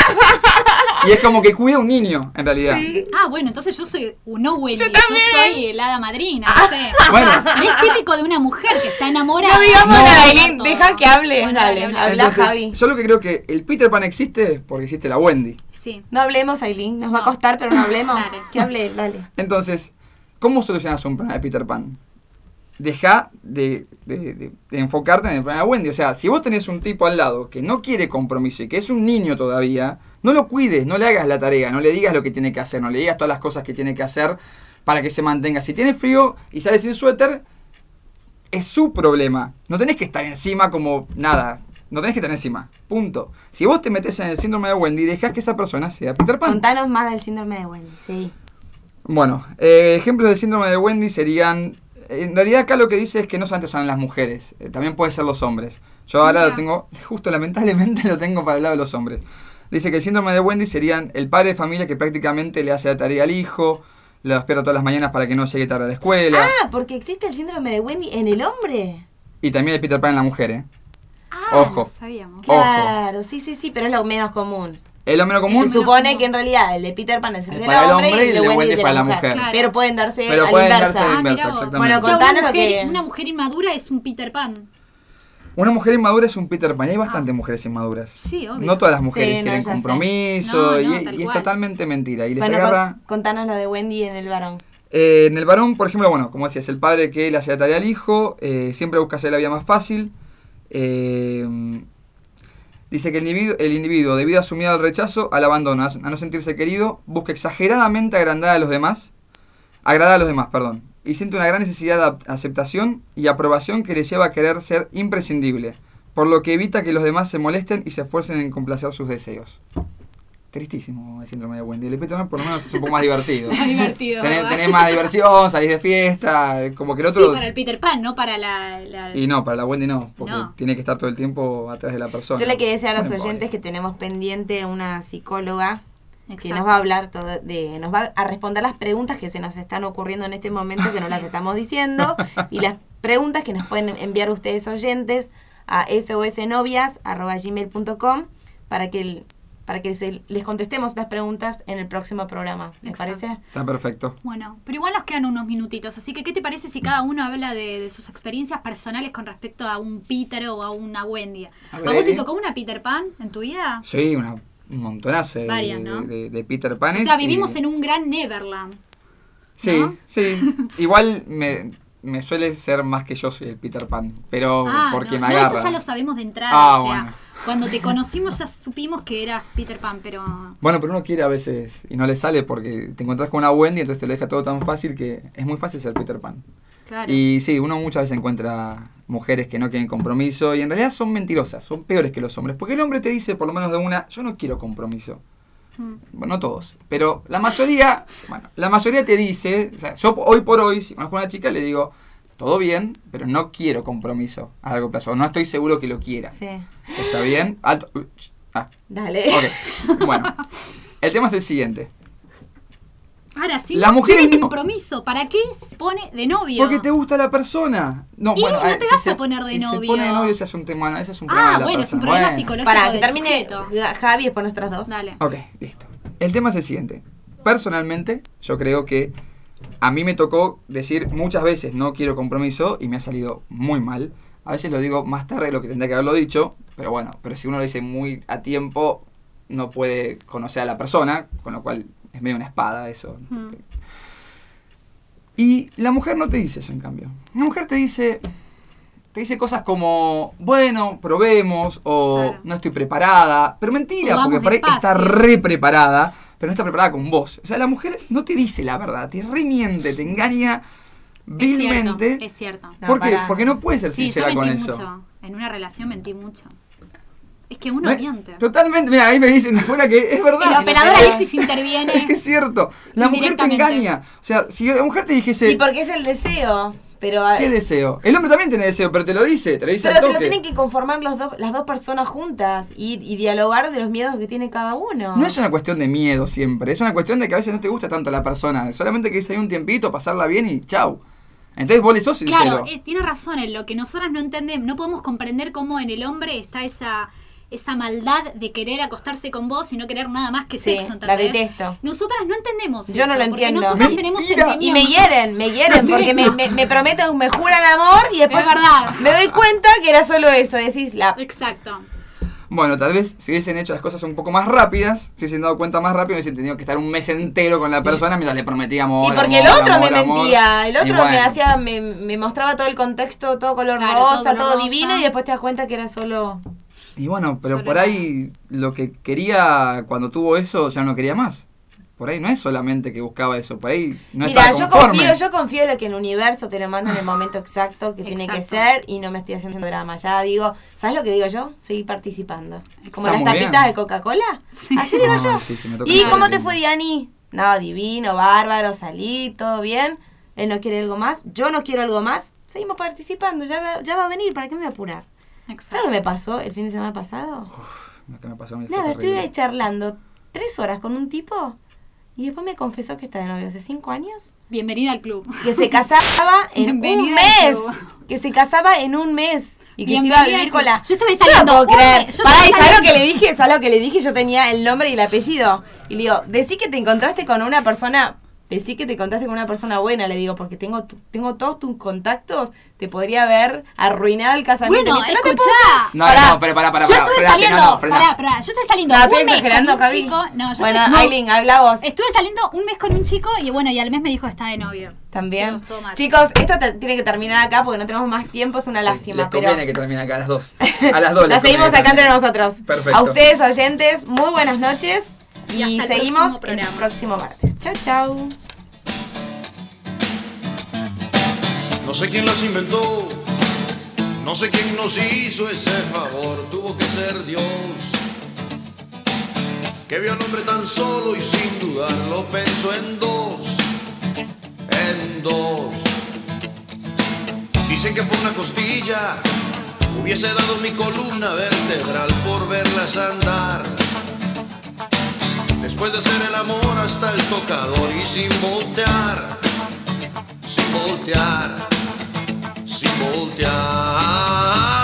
y es como que cuida a un niño, en realidad. Sí. Ah, bueno, entonces yo soy no Wendy, Yo yo, también. soy el hada madrina, no sé. Bueno, Es típico de una mujer que está enamorada. No digamos No. nada, Aileen, deja que hable. Bueno, dale, dale, habla entonces, Javi. yo lo que creo que el Peter Pan existe porque existe la Wendy. Sí. No hablemos, Aileen, nos va a No. costar, pero no hablemos. Dale. Que hable él, dale. Entonces, ¿cómo solucionas un problema de Peter Pan? Deja de, de- de- de enfocarte en el problema de Wendy. O sea, si vos tenés un tipo al lado que no quiere compromiso y que es un niño todavía, no lo cuides, no le hagas la tarea, no le digas lo que tiene que hacer, no le digas todas las cosas que tiene que hacer para que se mantenga. Si tiene frío y sale sin suéter, es su problema. No tenés que estar encima como nada. No tenés que estar encima. Punto. Si vos te metés en el síndrome de Wendy, dejás que esa persona sea Peter Pan. Contanos más del síndrome de Wendy, sí. Bueno, eh, ejemplos del síndrome de Wendy serían... En realidad acá lo que dice es que no solamente son las mujeres, eh, también pueden ser los hombres. Yo ahora Mira. lo tengo, justo lamentablemente lo tengo para el lado de los hombres. Dice que el síndrome de Wendy serían el padre de familia que prácticamente le hace la tarea al hijo, lo despierta todas las mañanas para que no llegue tarde a la escuela. Ah, porque existe el síndrome de Wendy en el hombre. Y también el Peter Pan en la mujer, ¿eh? Ah, Ojo. no sabíamos. Ojo. Claro, sí, sí, sí, pero es lo menos común. El hombre común, Se supone que en realidad el de Peter Pan es el El del para el hombre, hombre y el de Wendy es de para la la mujer. mujer. Claro. Pero pueden darse Pero a la pueden inversa. darse a la Ah, inversa, mirá vos. exactamente. Bueno, O sea, contanos una lo mujer, que- una mujer inmadura es un Peter Pan. una mujer inmadura es un Peter Pan. Y hay bastantes mujeres inmaduras. Sí, obvio. No todas las mujeres Sí, no, quieren ya sé. compromiso No, no, y, tal y es cual. totalmente mentira. Y les Bueno, agarra... con- contanos lo de Wendy en el varón. Eh, en el varón, por ejemplo, bueno, como decías, el padre que le hace la tarea al hijo, eh, siempre busca hacer la vida más fácil. Eh, dice que el individuo, el individuo, debido a su miedo al rechazo, al abandono, a no sentirse querido, busca exageradamente agrandar a los demás, agradar a los demás, perdón, y siente una gran necesidad de ap- aceptación y aprobación que le lleva a querer ser imprescindible, por lo que evita que los demás se molesten y se esfuercen en complacer sus deseos. Tristísimo el síndrome de Wendy. El de Peter Pan por lo menos es un poco más divertido. Más divertido. Tenés, ¿verdad? tenés más diversión, salís de fiesta, como que el Sí, otro... para el Peter Pan, no para la... la- Y no, para la Wendy no, porque No. tiene que estar todo el tiempo atrás de la persona. Yo le quería decir a los Bueno, oyentes pobre. que tenemos pendiente una psicóloga que Exacto. nos va a hablar todo de, nos va a responder las preguntas que se nos están ocurriendo en este momento, que no las estamos diciendo, y las preguntas que nos pueden enviar ustedes oyentes a sosnovias arroba gmail punto com para que el- para que se, les contestemos estas preguntas en el próximo programa. ¿Les Exacto. parece? Está perfecto. Bueno, pero igual nos quedan unos minutitos, así que ¿qué te parece si cada uno habla de, de sus experiencias personales con respecto a un Peter o a una Wendy? A ¿A, ver. vos te tocó una Peter Pan en tu vida? Sí, una, un montonazo de, Varias, ¿no? de, de Peter Pan. O sea, vivimos en un gran Neverland. Sí, ¿no? sí. Igual me, me suele ser más que yo soy el Peter Pan, pero Ah, porque no, me no, agarra. eso ya lo sabemos de entrada. Ah, o sea, bueno. cuando te conocimos ya supimos que eras Peter Pan, pero... Bueno, pero uno quiere a veces y no le sale porque te encontrás con una Wendy, entonces te lo deja todo tan fácil que es muy fácil ser Peter Pan. Claro. Y sí, uno muchas veces encuentra mujeres que no quieren compromiso y en realidad son mentirosas, son peores que los hombres. Porque el hombre te dice, por lo menos de una, yo no quiero compromiso. Mm. Bueno, no todos, pero la mayoría, bueno, la mayoría te dice, o sea, yo hoy por hoy, si conozco a una chica, le digo, todo bien, pero no quiero compromiso a largo plazo, o no estoy seguro que lo quiera. Sí. ¿Está bien? Alto, Ah. Dale. Ok. Bueno, el tema es el siguiente. Ahora sí, La mujer tiene es mismo. compromiso. ¿Para qué se pone de novio? Porque te gusta la persona. No, Y bueno, no a ver, te si vas se- a poner de si novio. se pone de novio, ese es un tema, ese es un problema Ah, de la bueno, es un persona. problema Bueno. psicológico. Para que del termine sujeto. Ja- Javi y después nosotras dos. Dale. Ok, listo. El tema es el siguiente. Personalmente, yo creo que a mí me tocó decir muchas veces no quiero compromiso y me ha salido muy mal. A veces lo digo más tarde de lo que tendría que haberlo dicho, pero bueno, pero si uno lo dice muy a tiempo, no puede conocer a la persona, con lo cual es medio una espada eso. Mm. Y la mujer no te dice eso, en cambio. La mujer te dice, te dice cosas como, bueno, probemos, o Claro. no estoy preparada. Pero mentira, O vamos porque por ahí despacio. está re preparada, pero no está preparada con vos. O sea, la mujer no te dice la verdad, te remiente, te engaña vilmente. Es cierto, es cierto. No, ¿Por qué? pará. Porque no puede ser Sí, yo sincera con mentí eso. mucho. En una relación mentí mucho. Es que uno ¿Ve? miente. Totalmente, mira, ahí me dicen de fuera que es verdad. El operador pero- Alexis interviene. Es que es cierto. La mujer te Indirectamente. engaña. O sea, si la mujer te dijese, Y porque es el deseo. Pero, ¿qué deseo? El hombre también tiene deseo, pero te lo dice, te lo dice pero al te lo toque. tienen que conformar los dos, las dos personas juntas y, y dialogar de los miedos que tiene cada uno. No es una cuestión de miedo siempre, es una cuestión de que a veces no te gusta tanto la persona. Solamente que hay un tiempito, pasarla bien y chau. Entonces vos le sos sincero. Claro, eh, tiene razón en lo que nosotras no entendemos, no podemos comprender cómo en el hombre está esa esa maldad de querer acostarse con vos y no querer nada más que Sí, sexo, la ¿entendés? detesto. Nosotras no entendemos Yo no eso, lo porque entiendo. nosotras Mentira. tenemos Y Y sentimientos. me hieren, me hieren, porque me, me, me prometen, me juran amor y después Es verdad. me doy cuenta que era solo eso. Decís, la, Exacto. Bueno, tal vez si hubiesen hecho las cosas un poco más rápidas, si hubiesen dado cuenta más rápido, hubiesen tenido que estar un mes entero con la persona mientras le prometíamos. y porque el otro me mentía, el otro me bueno. hacía, me, me mostraba todo el contexto, todo color Claro, todo rosa, color todo rosa. divino y después te das cuenta que era solo... Y bueno, pero Solo por ahí lo que quería cuando tuvo eso ya no quería más. Por ahí no es solamente que buscaba eso, por ahí no Mira, estaba yo conforme. confío, yo confío en lo que el universo te lo manda en el momento exacto que tiene que Exacto. ser y no me estoy haciendo drama. Ya digo, ¿sabes lo que digo yo? Seguir participando. Como Está las muy tapitas bien. de Coca-Cola. Sí. Así digo No, yo. sí, sí, me toca ¿Y estar cómo te bien. fue, Diani? No, divino, bárbaro, salí, todo bien. Él no quiere algo más, yo no quiero algo más. Seguimos participando, ya va, ya va a venir, ¿para qué me voy a apurar? ¿Sabes Exacto. lo que me pasó el fin de semana pasado? Lo que me pasó a mí fue Nada, terrible. estuve charlando tres horas con un tipo y después me confesó que está de novio hace cinco años. Bienvenida al club. Que se casaba en un Bienvenida mes. al club. Que se casaba en un mes. Y que se Bienvenida iba a vivir al con la... club. Yo estuve no saliendo lo puedo un creer. mes, yo Pará, estuve ¿y sabes lo saliendo- que le dije? ¿Sabes lo que le dije? Yo tenía el nombre y el apellido. Y le digo, decí que te encontraste con una persona... Decí que te encontraste con una persona buena, le digo, porque tengo tu- tengo todos tus contactos, te podría haber arruinado el casamiento. Bueno, Me dice, no te escuchá. puedo- No, Pará. no, pero pará, pará, Yo pará, estuve frenate, saliendo, no, no, frená. pará, pará, yo estoy saliendo No, un estoy mes exagerando, con un Javi. chico. No, yo Bueno, estoy, no, Aileen, habla vos. estuve saliendo un mes con un chico y bueno, y al mes me dijo está de novio. También. Sí, todo mal. Chicos, esto te- tiene que terminar acá porque no tenemos más tiempo, es una lástima. Les pero conviene que termine acá a las dos. A las dos. la les seguimos conviene acá entre terminar. nosotros. Perfecto. A ustedes, oyentes, muy buenas noches. Y Y, hasta el seguimos próximo el programa. próximo martes. Chau, chau. No sé quién las inventó, no sé quién nos hizo ese favor, tuvo que ser Dios, que vio al hombre tan solo y sin dudarlo pensó en dos, en dos. Dicen que por una costilla hubiese dado mi columna vertebral por verlas andar. Después de hacer el amor hasta el tocador y sin voltear, sin voltear, sin voltear.